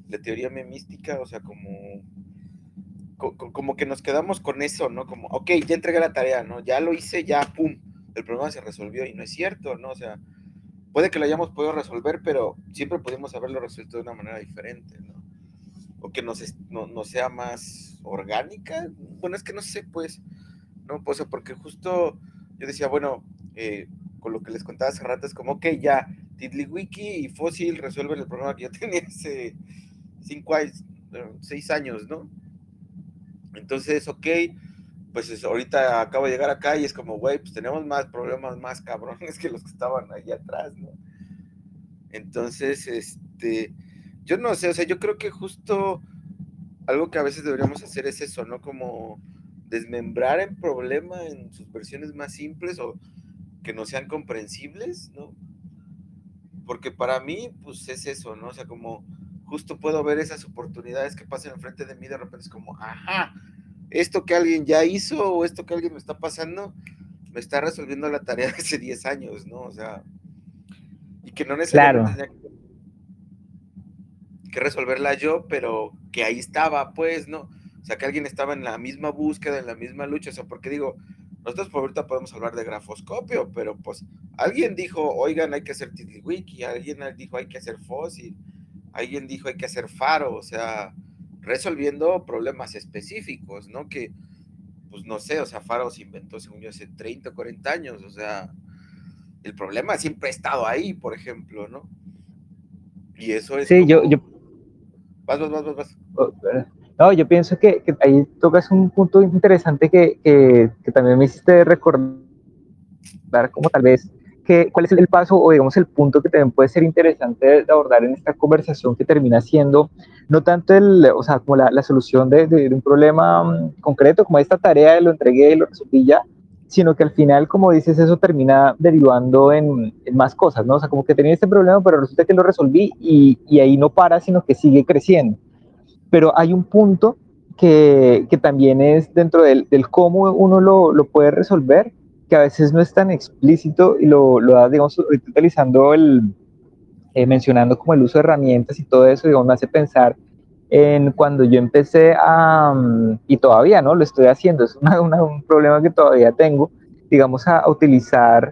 la teoría memística, o sea, como, co- co- como que nos quedamos con eso, ¿no? Como, ok, ya entregué la tarea, ¿no? Ya lo hice, ya, pum, el problema se resolvió y no es cierto, ¿no? O sea, puede que lo hayamos podido resolver, pero siempre pudimos haberlo resuelto de una manera diferente, ¿no? O que nos, es- no, no sea más orgánica. Bueno, es que no sé, pues, ¿no? Pues, o sea, porque justo yo decía, bueno, eh, con lo que les contaba hace rato, es como, ok, ya, TiddlyWiki y Fossil resuelven el problema que yo tenía hace cinco años, eh, seis años, ¿no? Entonces, ok, pues es- ahorita acabo de llegar acá y es como, güey, pues tenemos más problemas más cabrones que los que estaban ahí atrás, ¿no? Entonces, este, yo no sé, o sea, yo creo que justo algo que a veces deberíamos hacer es eso, ¿no? Como desmembrar el problema en sus versiones más simples o que no sean comprensibles, ¿no? Porque para mí, pues es eso, ¿no? O sea, como justo puedo ver esas oportunidades que pasan enfrente de mí, de repente es como, ajá, esto que alguien ya hizo o esto que alguien me está pasando, me está resolviendo la tarea de hace diez años, ¿no? O sea, y que no necesariamente Claro, tenía que resolverla yo, pero que ahí estaba, pues, ¿no? O sea, que alguien estaba en la misma búsqueda, en la misma lucha, o sea, porque digo, nosotros por ahorita podemos hablar de grafoscopio, pero pues alguien dijo, oigan, hay que hacer TiddlyWiki, alguien dijo, hay que hacer Fossil, alguien dijo, hay que hacer Faro, o sea, resolviendo problemas específicos, ¿no? Que, pues no sé, o sea, Faro se inventó, según yo, hace treinta o cuarenta años, o sea, el problema siempre ha estado ahí, por ejemplo, ¿no? Y eso es sí, yo, yo, como, vas, vas, vas, vas, vas. no, yo pienso que, que ahí tocas un punto interesante que, que, que también me hiciste recordar, como tal vez que, cuál es el paso o digamos el punto que también puede ser interesante de abordar en esta conversación, que termina siendo no tanto el, o sea, como la, la solución de, de, un problema um, concreto, como esta tarea, lo entregué, lo resolví ya, sino que al final, como dices, eso termina derivando en, en más cosas, ¿no? O sea, como que tenía este problema, pero resulta que lo resolví y, y ahí no para, sino que sigue creciendo. Pero hay un punto que, que también es dentro del, del cómo uno lo, lo, puede resolver, que a veces no es tan explícito y lo, lo da, digamos, utilizando el, eh, mencionando como el uso de herramientas y todo eso, digamos, me hace pensar en cuando yo empecé a, um, y todavía, ¿no? Lo estoy haciendo, es una, una, un problema que todavía tengo, digamos, a, a utilizar,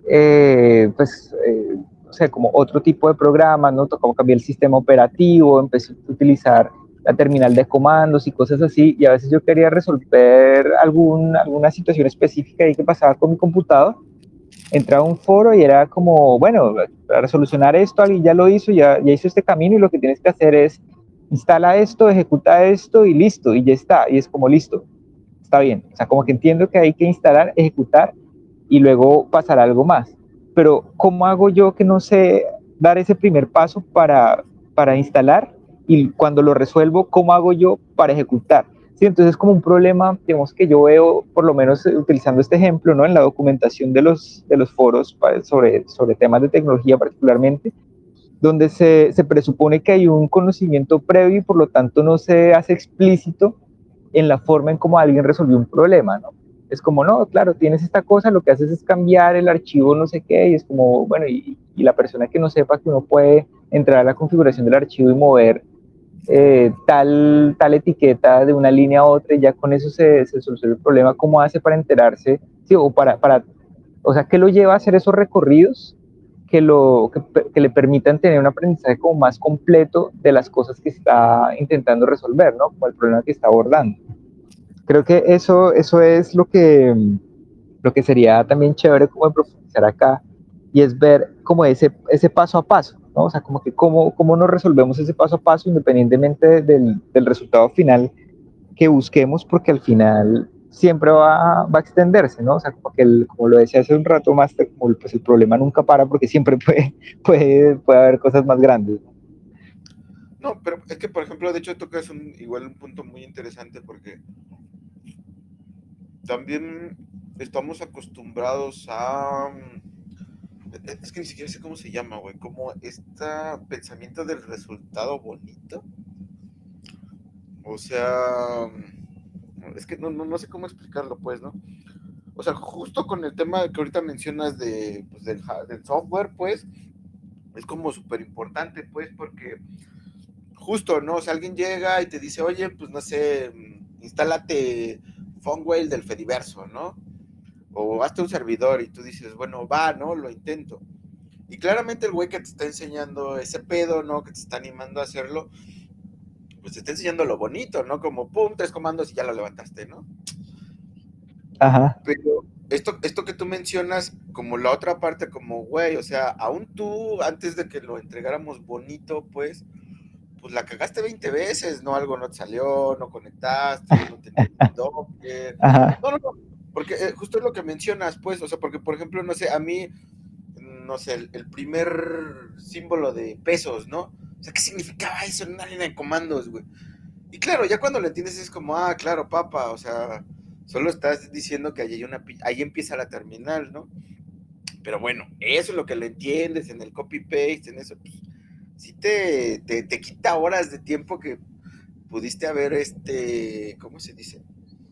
eh, pues, eh, o sea, como otro tipo de programas, ¿no? Tocó cambiar el sistema operativo, empecé a utilizar la terminal de comandos y cosas así, y a veces yo quería resolver algún, alguna situación específica ahí que pasaba con mi computador, entraba a un foro y era como, bueno, para solucionar esto, alguien ya lo hizo, ya, ya hizo este camino y lo que tienes que hacer es instala esto, ejecuta esto y listo, y ya está, y es como listo, está bien, o sea, como que entiendo que hay que instalar, ejecutar y luego pasar a algo más, pero ¿cómo hago yo que no sé dar ese primer paso para, para instalar? Y cuando lo resuelvo, ¿cómo hago yo para ejecutar? Sí, entonces es como un problema, digamos, que yo veo, por lo menos utilizando este ejemplo, ¿no? En la documentación de los, de los foros para, sobre, sobre temas de tecnología particularmente, donde se, se presupone que hay un conocimiento previo y por lo tanto no se hace explícito en la forma en cómo alguien resolvió un problema, ¿no? Es como, no, claro, tienes esta cosa, lo que haces es cambiar el archivo no sé qué, y es como, bueno, y, y la persona que no sepa que uno puede entrar a la configuración del archivo y mover eh, tal, tal etiqueta de una línea a otra, y ya con eso se, se soluciona el problema. ¿Cómo hace para enterarse? Sí, o para, para, o sea, ¿qué lo lleva a hacer esos recorridos que, lo, que, que le permitan tener un aprendizaje como más completo de las cosas que está intentando resolver, ¿no? Como el problema que está abordando. Creo que eso, eso es lo que, lo que sería también chévere como de profundizar acá, y es ver como ese, ese paso a paso, ¿no? O sea, como que cómo, cómo nos resolvemos ese paso a paso independientemente del, del resultado final que busquemos, porque al final siempre va, va a extenderse, ¿no? O sea, como, que el, como lo decía hace un rato más, como, pues el problema nunca para porque siempre puede, puede, puede haber cosas más grandes. No, pero es que, por ejemplo, de hecho tocas un, igual un punto muy interesante porque también estamos acostumbrados a... Es que ni siquiera sé cómo se llama, güey. Como este pensamiento del resultado bonito. O sea... Es que no, no, no sé cómo explicarlo, pues, ¿no? O sea, justo con el tema que ahorita mencionas de, pues, del, del software, pues, es como súper importante, pues, porque justo, ¿no? O sea, alguien llega y te dice, oye, pues no sé, instálate Phonewhale del Fediverso, ¿no? O hazte un servidor y tú dices, bueno, va, ¿no? Lo intento. Y claramente el güey que te está enseñando ese pedo, ¿no? Que te está animando a hacerlo, pues te está enseñando lo bonito, ¿no? Como, pum, tres comandos y ya lo levantaste, ¿no? Ajá. Pero esto, esto que tú mencionas, como la otra parte, como, güey, o sea, aún tú, antes de que lo entregáramos bonito, pues, pues la cagaste veinte veces, ¿no? Algo no te salió, no conectaste, no tenías Docker. Ajá. No, no, no, porque eh, justo es lo que mencionas, pues, o sea, porque, por ejemplo, no sé, a mí, no sé, el, el primer símbolo de pesos, ¿no? O sea, ¿qué significaba eso en una línea de comandos, güey? Y claro, ya cuando lo entiendes es como, ah, claro, papa, o sea, solo estás diciendo que ahí, hay una, ahí empieza la terminal, ¿no? Pero bueno, eso es lo que lo entiendes en el copy-paste, en eso, pues, sí te, te, te quita horas de tiempo que pudiste haber, este, ¿cómo se dice?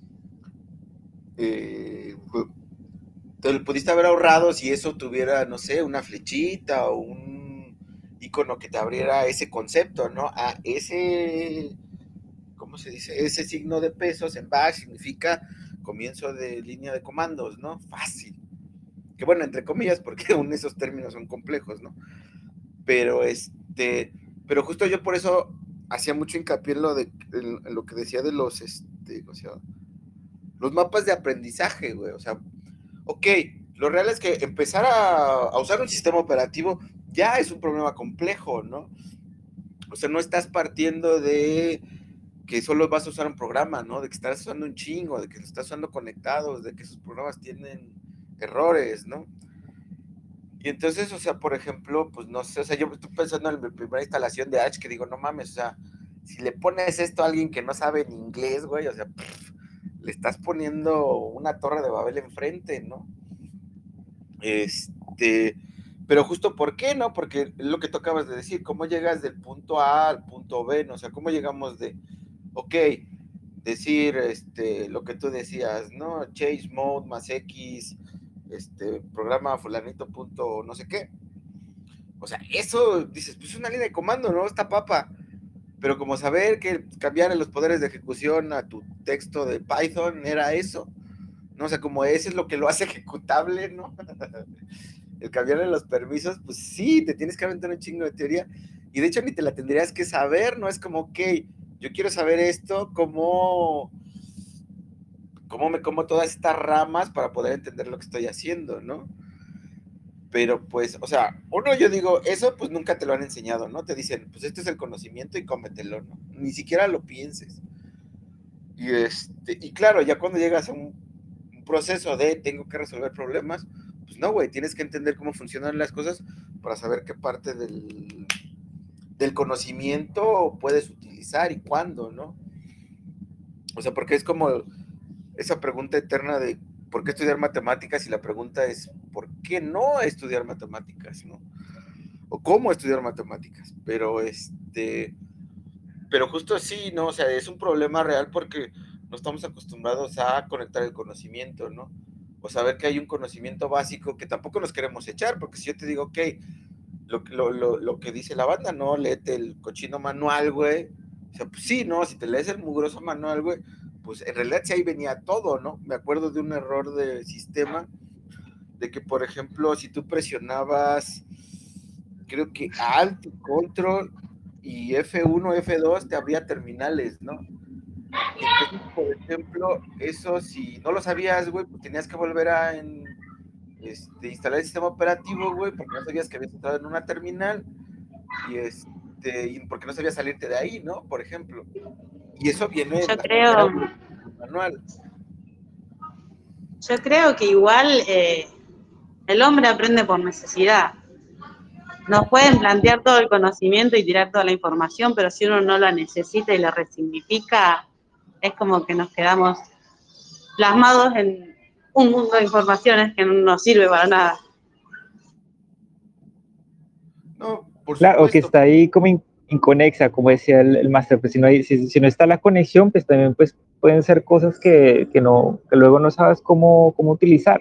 Eh, te lo pudiste haber ahorrado si eso tuviera, no sé, una flechita o un icono que te abriera ese concepto, ¿no? A ese, ¿cómo se dice? Ese signo de pesos en bash significa comienzo de línea de comandos, ¿no? Fácil. Que bueno, entre comillas, porque aún esos términos son complejos, ¿no? Pero este, pero justo yo por eso hacía mucho hincapié en lo de en, en lo que decía de los este, o sea, los mapas de aprendizaje, güey, o sea, ok, lo real es que empezar a, a usar un sistema operativo ya es un problema complejo, ¿no? O sea, no estás partiendo de que solo vas a usar un programa, ¿no? De que estás usando un chingo, de que lo estás usando conectados, de que esos programas tienen errores, ¿no? Y entonces, o sea, por ejemplo, pues no sé, o sea, yo estoy pensando en mi primera instalación de Arch que digo, no mames, o sea, si le pones esto a alguien que no sabe en inglés, güey, o sea, pff, le estás poniendo una torre de Babel enfrente, ¿no? Este, pero justo ¿por qué, no? Porque es lo que tú acabas de decir, ¿cómo llegas del punto A al punto B, no? O sea, ¿cómo llegamos de, ok, decir, este, lo que tú decías, ¿no? Change mode más X, este, programa fulanito punto no sé qué. O sea, eso, dices, pues es una línea de comando, ¿no? Está papa. Pero como saber que cambiar los poderes de ejecución a tu texto de Python era eso, ¿no? O sea, como ese es lo que lo hace ejecutable, ¿no? El cambiarle los permisos, pues sí, te tienes que aventar un chingo de teoría. Y de hecho ni te la tendrías que saber, ¿no? Es como, ok, yo quiero saber esto, cómo, cómo me como todas estas ramas para poder entender lo que estoy haciendo, ¿no? Pero pues, o sea, uno yo digo, eso pues nunca te lo han enseñado, ¿no? Te dicen, pues este es el conocimiento y cómetelo, ¿no? Ni siquiera lo pienses. Y, este, y claro, ya cuando llegas a un, un proceso de tengo que resolver problemas, pues no, güey, tienes que entender cómo funcionan las cosas para saber qué parte del, del conocimiento puedes utilizar y cuándo, ¿no? O sea, porque es como esa pregunta eterna de ¿por qué estudiar matemáticas? Y la pregunta es ¿por qué no estudiar matemáticas, no? O cómo estudiar matemáticas, pero este, pero justo así, ¿no? O sea, es un problema real porque no estamos acostumbrados a conectar el conocimiento, ¿no? O saber que hay un conocimiento básico que tampoco nos queremos echar, porque si yo te digo, ok, lo, lo, lo, lo que dice la banda, ¿no? Léete el cochino manual, güey. O sea, pues sí, ¿no? Si te lees el mugroso manual, güey, pues en realidad sí ahí venía todo, ¿no? Me acuerdo de un error de sistema, de que, por ejemplo, si tú presionabas, creo que Alt, Control y F uno, F dos te abría terminales, ¿no? Y entonces, por ejemplo, eso si no lo sabías, güey, pues tenías que volver a en, este, instalar el sistema operativo, güey, porque no sabías que habías entrado en una terminal y este, y porque no sabías salirte de ahí, ¿no? Por ejemplo. Y eso viene en Yo las creo, primeras del manual. yo creo que igual eh, el hombre aprende por necesidad. Nos pueden plantear todo el conocimiento y tirar toda la información, pero si uno no la necesita y la resignifica, es como que nos quedamos plasmados en un mundo de informaciones que no nos sirve para nada. No, por Claro, o que supuesto. está ahí como in- inconexa, como decía el, el máster, pues si no, hay, si, si no está la conexión, pues también pues, pueden ser cosas que, que, no, que luego no sabes cómo, cómo utilizar.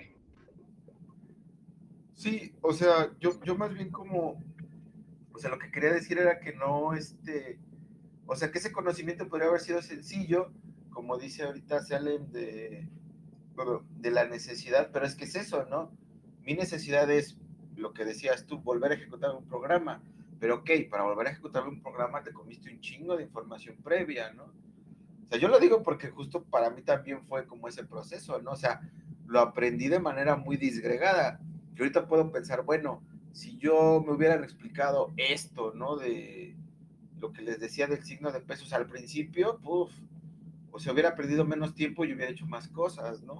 Sí, o sea, yo, yo más bien como, o sea, lo que quería decir era que no, este, O sea, que ese conocimiento podría haber sido sencillo, como dice ahorita Salem, de, de la necesidad, pero es que es eso, ¿no? Mi necesidad es, lo que decías tú, volver a ejecutar un programa, pero ok, para volver a ejecutar un programa te comiste un chingo de información previa, ¿no? O sea, yo lo digo porque justo para mí también fue como ese proceso, ¿no? O sea, lo aprendí de manera muy disgregada. Y ahorita puedo pensar, bueno, si yo me hubieran explicado esto, ¿no? De lo que les decía del signo de pesos al principio, puf, o sea, hubiera perdido menos tiempo y hubiera hecho más cosas, ¿no?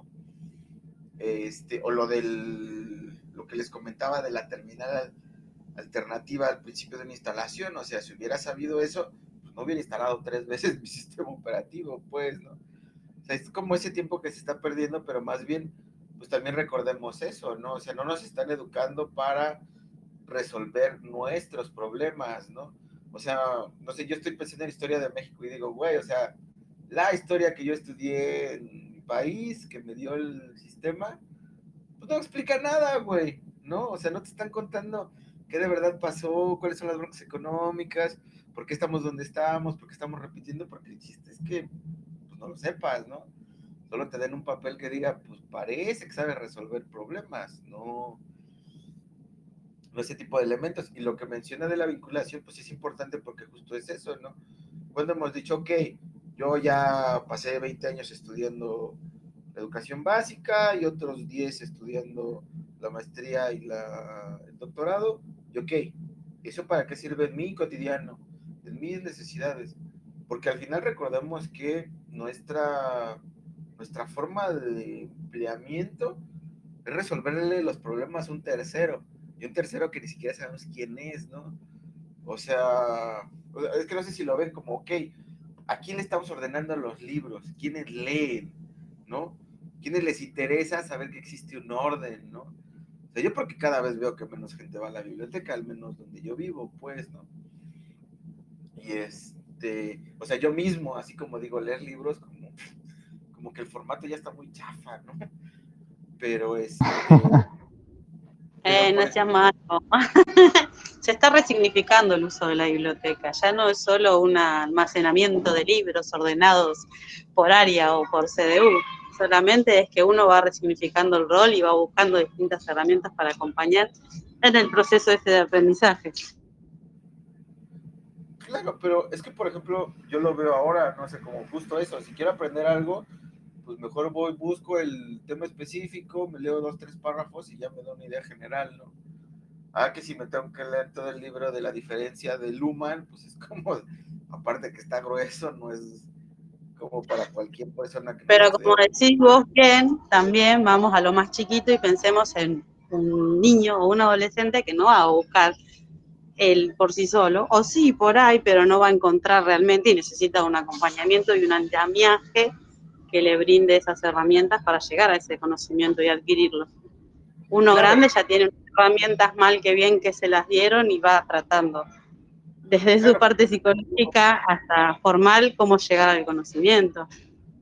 Este, o lo del, lo que les comentaba de la terminal alternativa al principio de una instalación, o sea, si hubiera sabido eso, pues no hubiera instalado tres veces mi sistema operativo, pues, ¿no? O sea, es como ese tiempo que se está perdiendo, pero más bien, pues también recordemos eso, ¿no? O sea, no nos están educando para resolver nuestros problemas, ¿no? O sea, no sé, yo estoy pensando en la historia de México y digo, güey, o sea, la historia que yo estudié en mi país, que me dio el sistema, pues no explica nada, güey, ¿no? O sea, no te están contando qué de verdad pasó, cuáles son las broncas económicas, por qué estamos donde estamos, por qué estamos repitiendo, porque el chiste es que pues, no lo sepas, ¿no? Solo te den un papel que diga, pues parece que sabe resolver problemas, no, no ese tipo de elementos. Y lo que menciona de la vinculación, pues es importante porque justo es eso, ¿no? Cuando hemos dicho, ok, yo ya pasé veinte años estudiando educación básica y otros diez estudiando la maestría y la, el doctorado, y ok, ¿eso para qué sirve en mi cotidiano, en mis necesidades? Porque al final recordemos que nuestra, nuestra forma de empleamiento es resolverle los problemas a un tercero, y un tercero que ni siquiera sabemos quién es, ¿no? O sea, es que no sé si lo ven como, ok, ¿a quién le estamos ordenando los libros? ¿Quiénes leen? ¿No? ¿Quiénes les interesa saber que existe un orden? ¿No? O sea, yo porque cada vez veo que menos gente va a la biblioteca, al menos donde yo vivo, pues, ¿no? Y este, o sea, yo mismo, así como digo, leer libros, como, como que el formato ya está muy chafa, ¿no? Pero este... Eh, Pero no por seas malo. Se está resignificando el uso de la biblioteca. Ya no es solo un almacenamiento de libros ordenados por área o por C D U. Solamente es que uno va resignificando el rol y va buscando distintas herramientas para acompañar en el proceso ese de aprendizaje. Claro, pero es que, por ejemplo, yo lo veo ahora, no sé, como justo eso. Si quiero aprender algo, pues mejor voy, busco el tema específico, me leo dos, tres párrafos y ya me da una idea general, ¿no? Ah, que si me tengo que leer todo el libro de la diferencia de Luhmann, pues es como, aparte que está grueso, no es como para cualquier persona que quiera Pero como estudiar. decís vos bien, también vamos a lo más chiquito y pensemos en un niño o un adolescente que no va a buscar él por sí solo, o sí por ahí, pero no va a encontrar realmente y necesita un acompañamiento y un andamiaje que le brinde esas herramientas para llegar a ese conocimiento y adquirirlo. Uno Claro, grande ya tiene herramientas mal que bien que se las dieron y va tratando desde su claro, parte psicológica hasta formal cómo llegar al conocimiento.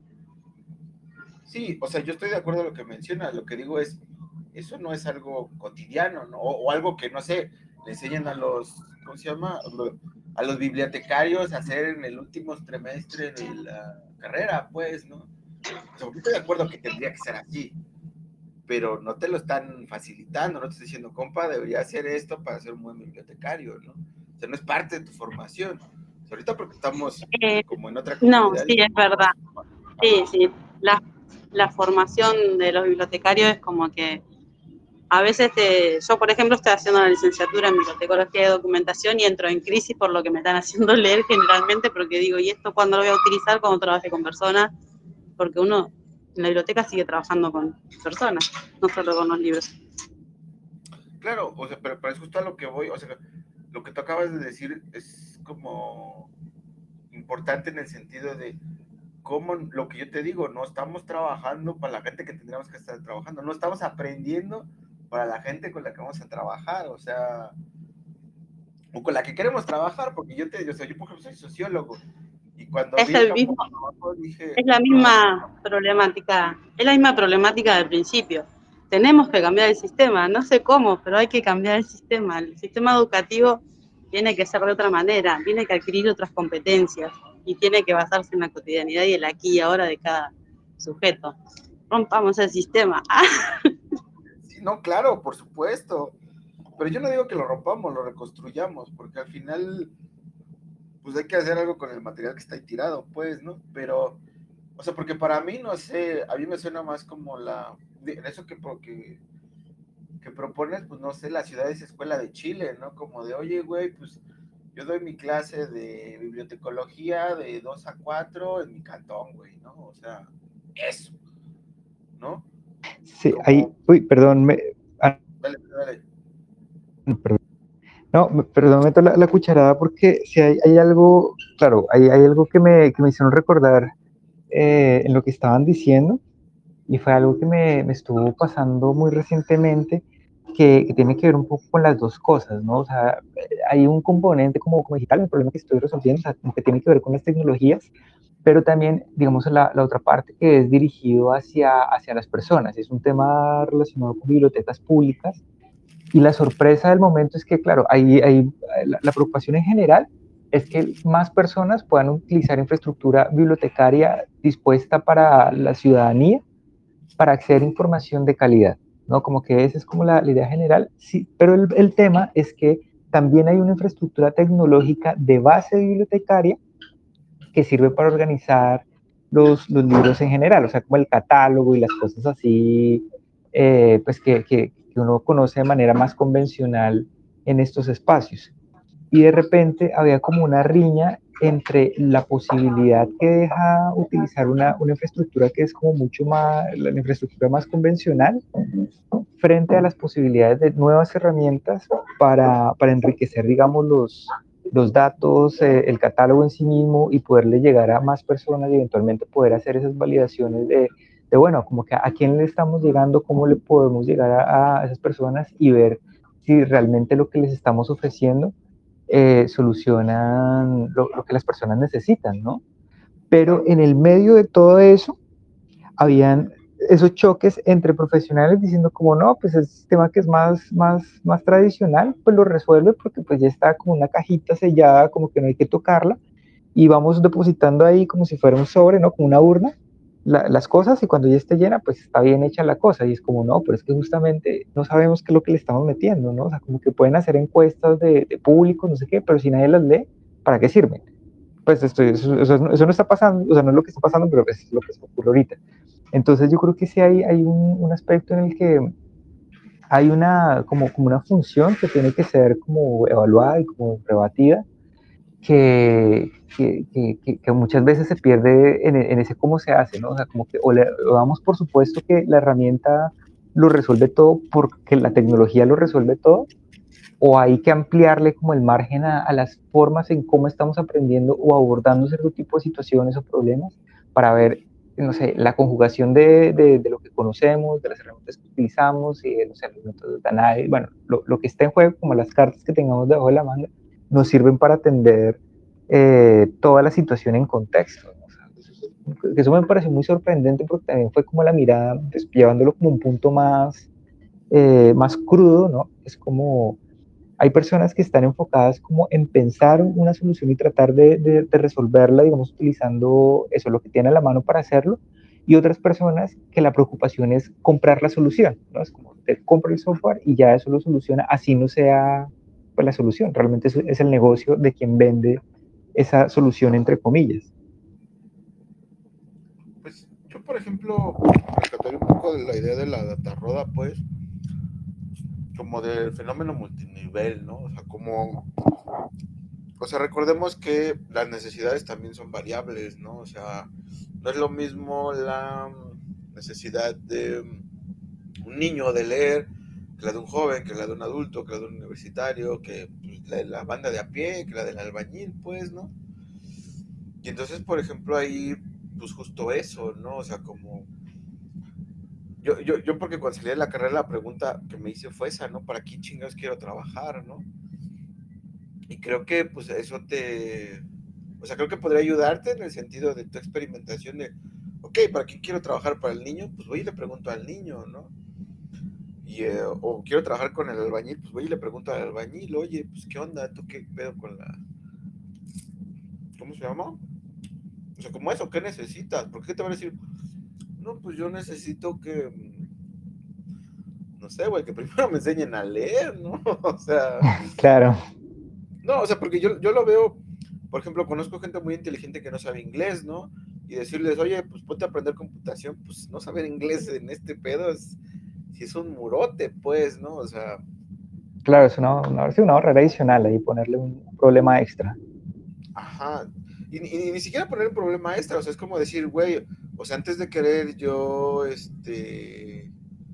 sí, o sea, yo estoy de acuerdo con lo que mencionas, lo que digo es, eso no es algo cotidiano, ¿no? O, o algo que, no sé, le enseñan a los, ¿cómo se llama? A los bibliotecarios a hacer en el último trimestre de la carrera, pues, ¿no? O sea, estoy de acuerdo que tendría que ser así, pero no te lo están facilitando, no te estoy diciendo, compa, debería hacer esto para ser un buen bibliotecario, ¿no? O sea, no es parte de tu formación. O sea, ahorita porque estamos Eh, como en otra no, comunidad. sí, es verdad. Sí, sí. La, la formación de los bibliotecarios es como que a veces, te, yo por ejemplo estoy haciendo una licenciatura en bibliotecología de documentación y entro en crisis por lo que me están haciendo leer generalmente, porque digo, ¿y esto cuándo lo voy a utilizar cuando trabaje con personas? Porque uno en la biblioteca sigue trabajando con personas, no solo con los libros. Claro, o sea, pero, pero es justo a lo que voy, o sea, lo que tú acabas de decir es como importante en el sentido de cómo lo que yo te digo, no estamos trabajando para la gente que tendríamos que estar trabajando, no estamos aprendiendo para la gente con la que vamos a trabajar, o sea, o con la que queremos trabajar, porque yo te, o sea, yo por ejemplo soy sociólogo, y cuando Es vi el el campo mismo, de trabajo dije, es la no, misma problemática, es la misma problemática del principio. Tenemos que cambiar el sistema, no sé cómo, pero hay que cambiar el sistema. El sistema educativo tiene que ser de otra manera, tiene que adquirir otras competencias y tiene que basarse en la cotidianidad y el aquí y ahora de cada sujeto. Rompamos el sistema. Sí, no, claro, por supuesto. Pero yo no digo que lo rompamos, lo reconstruyamos, porque al final, pues hay que hacer algo con el material que está ahí tirado, pues, ¿no? Pero, o sea, porque para mí, no sé, a mí me suena más como la, eso que, que, que propones, pues no sé, la ciudad es escuela de Chile, ¿no? Como de, oye, güey, pues yo doy mi clase de bibliotecología de dos a cuatro en mi cantón, güey, ¿no? O sea, eso, ¿no? Sí, Como, ahí, uy, perdón, me, ah, dale, dale. perdón. No, me- perdón, meto la, la cucharada porque si hay, hay algo, claro, hay, hay algo que me, que me hicieron recordar eh, en lo que estaban diciendo y fue algo que me, me estuvo pasando muy recientemente que, que tiene que ver un poco con las dos cosas, ¿no? O sea, eh, hay un componente como, como digital, el problema que estoy resolviendo, o sea, como que tiene que ver con las tecnologías, pero también, digamos, la, la otra parte que es dirigido hacia, hacia las personas, es un tema relacionado con bibliotecas públicas y la sorpresa del momento es que, claro, ahí, ahí la, la preocupación en general es que más personas puedan utilizar infraestructura bibliotecaria dispuesta para la ciudadanía para acceder a información de calidad, ¿no? Como que esa es como la, la idea general, sí, pero el, el tema es que también hay una infraestructura tecnológica de base bibliotecaria que sirve para organizar los, los libros en general, o sea, como el catálogo y las cosas así, eh, pues que, que, que uno conoce de manera más convencional en estos espacios. Y de repente había como una riña entre la posibilidad que deja utilizar una, una infraestructura que es como mucho más, la infraestructura más convencional, frente a las posibilidades de nuevas herramientas para, para enriquecer, digamos, los, los datos, eh, el catálogo en sí mismo y poderle llegar a más personas y eventualmente poder hacer esas validaciones de, de bueno, como que a, a quién le estamos llegando, cómo le podemos llegar a, a esas personas y ver si realmente lo que les estamos ofreciendo eh, solucionan lo, lo que las personas necesitan, ¿no? Pero en el medio de todo eso, habían esos choques entre profesionales diciendo como no, pues el sistema que es más, más, más tradicional, pues lo resuelve porque pues ya está como una cajita sellada, como que no hay que tocarla, y vamos depositando ahí como si fuera un sobre, ¿no? Como una urna, la, las cosas, y cuando ya esté llena, pues está bien hecha la cosa, y es como no, pero es que justamente no sabemos qué es lo que le estamos metiendo, ¿no? O sea, como que pueden hacer encuestas de, de público, no sé qué, pero si nadie las lee, ¿para qué sirven? Pues esto, eso, eso, eso no está pasando, o sea, no es lo que está pasando, pero es lo que se ocurre ahorita. Entonces yo creo que sí hay, hay un, un aspecto en el que hay una, como, como una función que tiene que ser como evaluada y como rebatida, que, que, que, que muchas veces se pierde en, en, ese cómo se hace, ¿no? O sea, como que o, le, o damos por supuesto que la herramienta lo resuelve todo porque la tecnología lo resuelve todo, o hay que ampliarle como el margen a, a las formas en cómo estamos aprendiendo o abordando cierto tipo de situaciones o problemas para ver, no sé, la conjugación de, de, de lo que conocemos, de las herramientas que utilizamos y de, no sé, los métodos de análisis, bueno, lo, lo que está en juego, como las cartas que tengamos debajo de la manga, nos sirven para atender eh, toda la situación en contexto, ¿no? O sea, eso, eso me pareció muy sorprendente porque también fue como la mirada, pues, llevándolo como un punto más, eh, más crudo, ¿no? Es como hay personas que están enfocadas como en pensar una solución y tratar de, de, de, resolverla, digamos, utilizando eso, lo que tiene a la mano para hacerlo, y otras personas que la preocupación es comprar la solución, ¿no? Es como, te compra el software y ya eso lo soluciona, así no sea pues, la solución, realmente eso es el negocio de quien vende esa solución, entre comillas. Pues yo, por ejemplo, rescataría un poco de la idea de la data roda, pues, como del fenómeno multinivel, ¿no? O sea, como, o sea, recordemos que las necesidades también son variables, ¿no? O sea, no es lo mismo la necesidad de un niño de leer que la de un joven, que la de un adulto, que la de un universitario, que pues, la de la banda de a pie, que la del albañil, pues, ¿no? Y entonces, por ejemplo, ahí, pues justo eso, ¿no? O sea, como Yo, yo, yo porque cuando salí de la carrera la pregunta que me hice fue esa, ¿no? ¿Para qué chingados quiero trabajar, no? Y creo que pues eso te... O sea, creo que podría ayudarte en el sentido de tu experimentación de, ok, ¿para qué quiero trabajar para el niño? Pues voy y le pregunto al niño, ¿no? Y, eh, o quiero trabajar con el albañil, pues voy y le pregunto al albañil, oye, pues qué onda, ¿tú qué pedo con la... ¿Cómo se llama? O sea, ¿cómo eso? ¿Qué necesitas? ¿Por qué te van a decir? No, pues yo necesito que, no sé, güey, que primero me enseñen a leer, ¿no? O sea, Claro, no, o sea, porque yo, yo lo veo, por ejemplo, conozco gente muy inteligente que no sabe inglés, ¿no? Y decirles, oye, pues ponte a aprender computación, pues no saber inglés en este pedo es, si es un murote, pues, ¿no? O sea, claro, es una, una, sí, una barrera adicional ahí, ponerle un problema extra. ajá. Y, y- y ni siquiera poner un problema extra, o sea, es como decir, güey, o sea, antes de querer yo, este,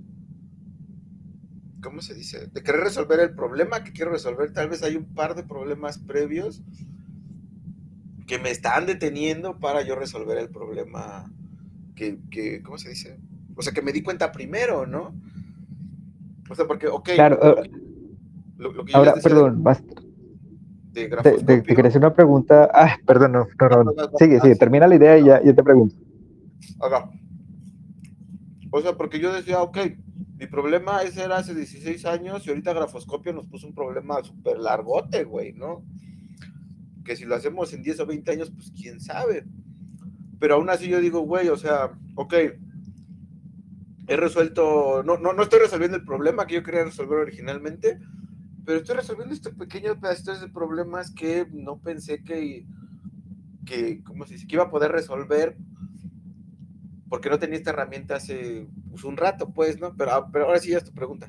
¿cómo se dice? De querer resolver el problema que quiero resolver, tal vez hay un par de problemas previos que me están deteniendo para yo resolver el problema que, que ¿cómo se dice? O sea, que me di cuenta primero, ¿no? O sea, porque, ok, Claro, lo, lo eh, que, lo, lo que yo les ahora, decía de, perdón, vas- de te, te- te quería grafoscopio, hacer una pregunta. Ah, perdón, no, no, ah, no. ah, ah, Sigue, ah, sigue, sí, termina la idea y ya, ya te pregunto. haga. O sea, porque yo decía, ok, mi problema ese era hace dieciséis años y ahorita grafoscopio nos puso un problema súper largote, güey, ¿no? Que si lo hacemos en diez o veinte años, pues quién sabe. Pero aún así yo digo, güey, o sea, ok, he resuelto, no, no, no estoy resolviendo el problema que yo quería resolver originalmente, pero estoy resolviendo estos pequeños pedacitos de problemas que no pensé que, que ¿cómo se dice? Que iba a poder resolver porque no tenía esta herramienta hace pues, un rato, pues, ¿no? Pero, pero ahora sí ya es tu pregunta.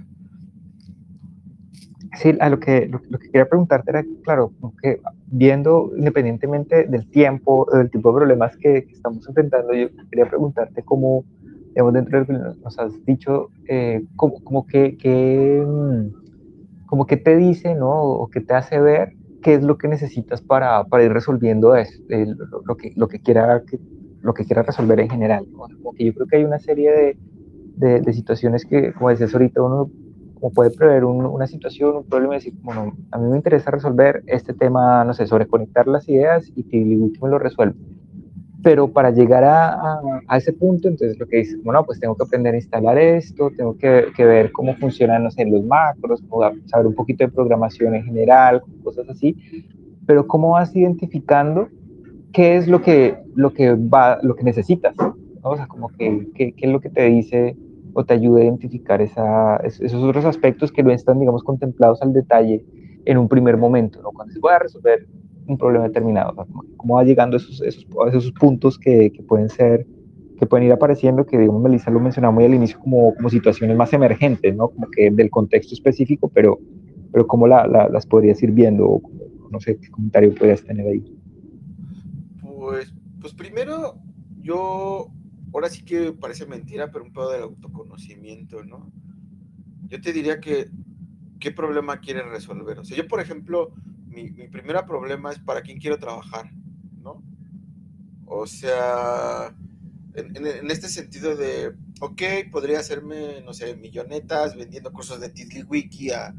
Sí, a lo que, lo, lo que quería preguntarte era, claro, como que viendo independientemente del tiempo, del tipo de problemas que, que estamos enfrentando, yo quería preguntarte cómo, digamos, dentro de lo que nos has dicho, eh, como, como que, que, mm, como que te dice, ¿no? O que te hace ver qué es lo que necesitas para, para ir resolviendo eso, eh, lo, lo que, lo, que quiera, que, lo que quiera resolver en general, ¿no? Como que yo creo que hay una serie de, de, de situaciones que, como decías ahorita, uno como puede prever un, una situación, un problema y decir, bueno, a mí me interesa resolver este tema, no sé, sobre conectar las ideas y que me lo resuelve. Pero para llegar a, a, a, ese punto, entonces lo que dices, bueno, pues tengo que aprender a instalar esto, tengo que, que ver cómo funcionan, no sé, los macros, saber un poquito de programación en general, cosas así, pero cómo vas identificando qué es lo que, lo que, va, lo que necesitas, ¿no? O sea, como que, qué, qué es lo que te dice o te ayuda a identificar esa, esos otros aspectos que no están, digamos, contemplados al detalle en un primer momento, ¿no? Cuando se pueda resolver un problema determinado, ¿no? Cómo va llegando a esos, esos, esos puntos que, que pueden ser, que pueden ir apareciendo, que digamos Melissa lo mencionaba muy al inicio como, como situaciones más emergentes, ¿no? Como que del contexto específico, pero, pero cómo la, la, las podrías ir viendo, o como, no sé qué comentario podrías tener ahí. Pues, pues primero, yo, ahora sí que parece mentira, pero un pedo del autoconocimiento, ¿no? Yo te diría que, ¿qué problema quieres resolver? O sea, yo, por ejemplo, mi, mi primer problema es para quién quiero trabajar, ¿no? O sea, en, en, en este sentido de, ok, podría hacerme, no sé, millonetas vendiendo cursos de TiddlyWiki a,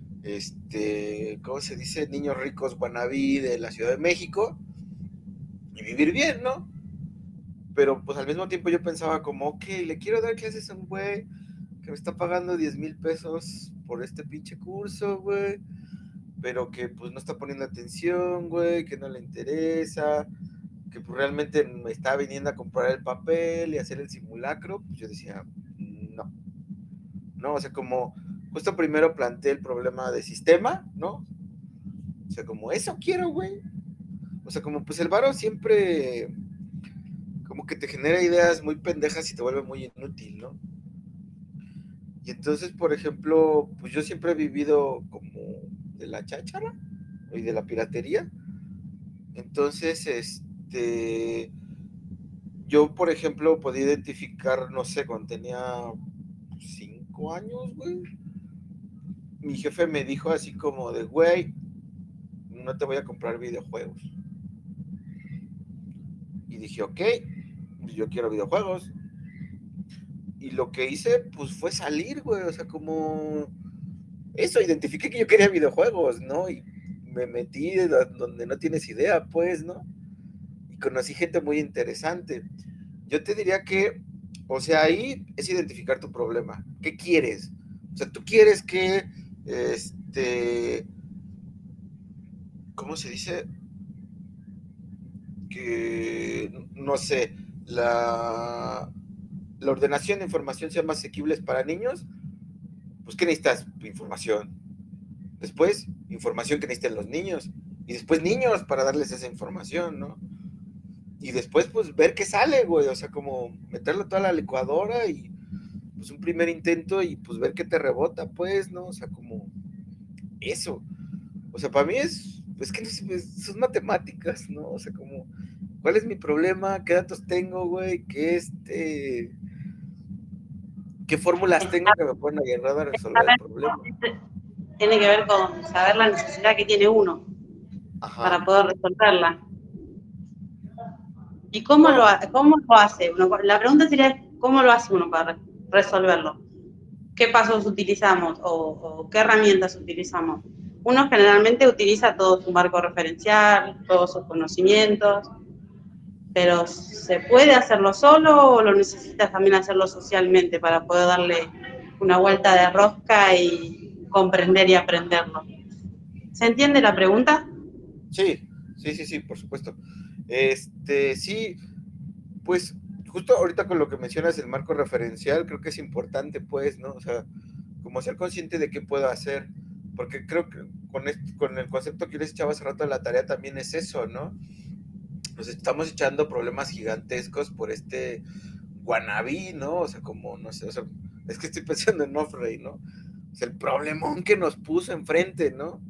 este, ¿cómo se dice? Niños ricos wannabe de la Ciudad de México y vivir bien, ¿no? Pero pues al mismo tiempo yo pensaba como, ok, le quiero dar clases a un güey que me está pagando diez mil pesos por este pinche curso, güey, pero que pues no está poniendo atención, güey, que no le interesa, que pues realmente me está viniendo a comprar el papel y hacer el simulacro, pues yo decía, no, no, o sea, como justo primero planteé el problema de sistema, ¿no? O sea, como eso quiero, güey. O sea, como pues el varo siempre como que te genera ideas muy pendejas y te vuelve muy inútil, ¿no? Y entonces, por ejemplo, pues yo siempre he vivido como de la cháchara y de la piratería. Entonces, este, yo, por ejemplo, podía identificar, no sé, cuando tenía cinco años, güey. Mi jefe me dijo así como de, güey, no te voy a comprar videojuegos. Y dije, ok, yo quiero videojuegos. Y lo que hice, pues fue salir, güey, o sea, como eso, identifiqué que yo quería videojuegos, ¿no? Y me metí donde no tienes idea, pues, ¿no? Y conocí gente muy interesante. Yo te diría que, o sea, ahí es identificar tu problema. ¿Qué quieres? O sea, tú quieres que, este, ¿cómo se dice? Que, no sé, la, la ordenación de información sea más asequible para niños, pues ¿qué necesitas? Información. Después, información que necesitan los niños. Y después niños para darles esa información, ¿no? Y después, pues, ver qué sale, güey. O sea, como meterlo toda a la licuadora y, pues, un primer intento y, pues, ver qué te rebota, pues, ¿no? O sea, como eso. O sea, para mí es, es que son matemáticas, ¿no? O sea, como, ¿cuál es mi problema? ¿Qué datos tengo, güey? ¿Qué, este... ¿Qué fórmulas tengo que me pueden ayudar a resolver el problema? Tiene que ver con saber la necesidad que tiene uno Ajá. para poder resolverla. ¿Y cómo, No. lo, cómo lo hace uno? La pregunta sería, ¿cómo lo hace uno para resolverlo? ¿Qué pasos utilizamos o, o qué herramientas utilizamos? Uno generalmente utiliza todo su marco referencial, todos sus conocimientos, pero ¿se puede hacerlo solo o lo necesitas también hacerlo socialmente para poder darle una vuelta de rosca y comprender y aprenderlo? ¿Se entiende la pregunta? Sí, sí, sí, sí, por supuesto. Este, sí, pues justo ahorita con lo que mencionas el marco referencial, creo que es importante, pues, ¿no? O sea, como ser consciente de qué puedo hacer, porque creo que con, esto, con el concepto que yo les echaba hace rato de la tarea también es eso, ¿no? Nos estamos echando problemas gigantescos por este wannabe, ¿no? O sea, como, no sé, o sea, es que estoy pensando en Offray, ¿no? O sea, el problemón que nos puso enfrente, ¿no?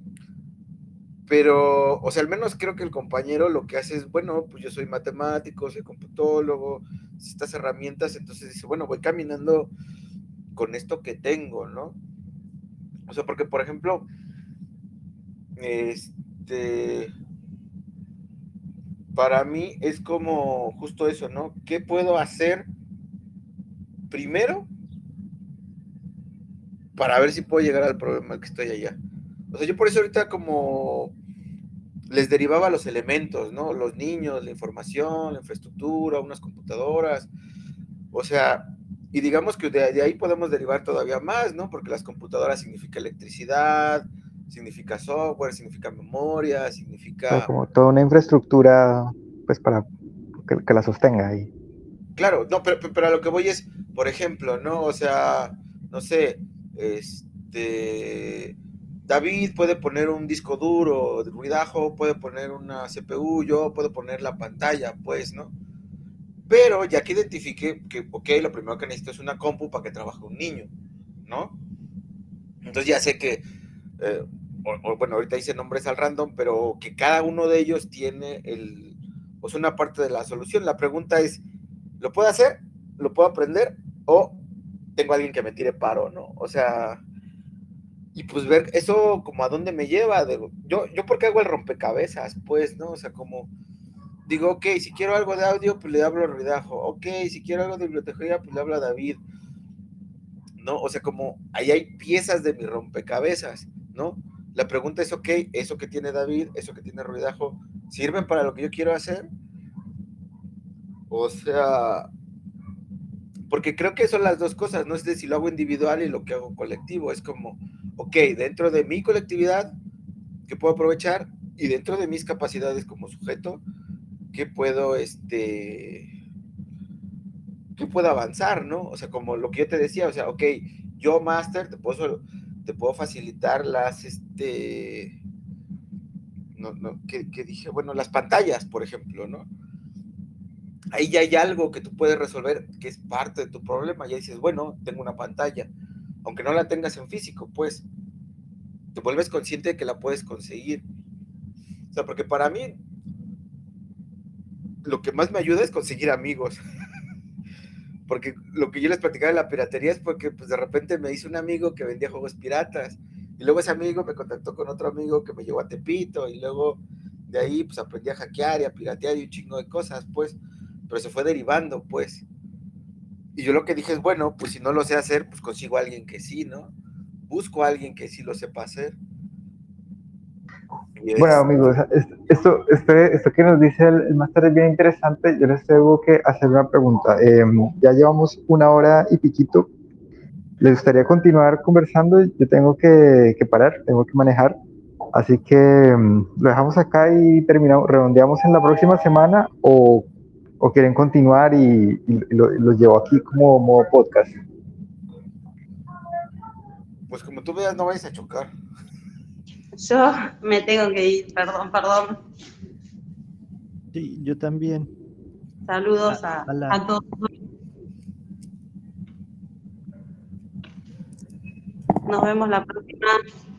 Pero, o sea, al menos creo que el compañero lo que hace es, bueno, pues yo soy matemático, soy computólogo, estas herramientas, entonces dice, bueno, voy caminando con esto que tengo, ¿no? O sea, porque, por ejemplo, este, para mí es como justo eso, ¿no? ¿Qué puedo hacer primero para ver si puedo llegar al problema que estoy allá? O sea, yo por eso ahorita como les derivaba los elementos, ¿no? Los niños, la información, la infraestructura, unas computadoras, o sea, y digamos que de, de ahí podemos derivar todavía más, ¿no? Porque las computadoras significa electricidad, significa software, significa memoria, O sea, significa... como toda una infraestructura, pues, para que, que la sostenga ahí. Claro, no, pero, pero a lo que voy es, por ejemplo, ¿no? O sea, no sé, este... David puede poner un disco duro, Ruidajo puede poner una C P U, yo puedo poner la pantalla, pues, ¿no? Pero ya que identifiqué que, ok, lo primero que necesito es una compu para que trabaje un niño, ¿no? Entonces ya sé que, eh, o, o, bueno, ahorita hice nombres al random, pero que cada uno de ellos tiene el, pues una parte de la solución. La pregunta es, ¿lo puedo hacer? ¿Lo puedo aprender? ¿O tengo a alguien que me tire paro, no? O sea, y pues ver eso como a dónde me lleva. De, yo, yo porque hago el rompecabezas, pues, ¿no? O sea, como digo, ok, si quiero algo de audio, pues le hablo a Ruidajo. Ok, si quiero algo de biblioteca, pues le hablo a David. ¿No? O sea, como ahí hay piezas de mi rompecabezas, ¿no? La pregunta es, ok, eso que tiene David, eso que tiene Ruidajo, ¿sirven para lo que yo quiero hacer? O sea, porque creo que son las dos cosas, no es de si lo hago individual y lo que hago colectivo, es como, ok, dentro de mi colectividad, ¿qué puedo aprovechar? Y dentro de mis capacidades como sujeto, ¿qué puedo, este, qué puedo avanzar, ¿no? O sea, como lo que yo te decía, o sea, ok, yo, Master, te puedo, te puedo facilitar las, este, no, no, que, que dije, bueno, las pantallas, por ejemplo, ¿no? Ahí ya hay algo que tú puedes resolver que es parte de tu problema. Ya dices, bueno, tengo una pantalla, aunque no la tengas en físico, pues te vuelves consciente de que la puedes conseguir. O sea, porque para mí lo que más me ayuda es conseguir amigos. Porque lo que yo les platicaba de la piratería es porque pues de repente me hizo un amigo que vendía juegos piratas y luego ese amigo me contactó con otro amigo que me llevó a Tepito y luego de ahí pues aprendí a hackear y a piratear y un chingo de cosas, pues, pero se fue derivando, pues. Y yo lo que dije es, bueno, pues si no lo sé hacer, pues consigo a alguien que sí, ¿no? Busco a alguien que sí lo sepa hacer. Y Bueno, es, amigos, es- esto, este, esto que nos dice el, el máster es bien interesante. Yo les tengo que hacer una pregunta. Eh, ya llevamos una hora y piquito. ¿Les gustaría continuar conversando? Yo tengo que, que parar, tengo que manejar. Así que mm, lo dejamos acá y terminamos, redondeamos en la próxima semana o, o quieren continuar y, y lo, los llevo aquí como modo podcast. Pues como tú veas, no vayas a chocar. Yo me tengo que ir, perdón, perdón. Sí, yo también. Saludos A, a, a la, a todos. Nos vemos la próxima.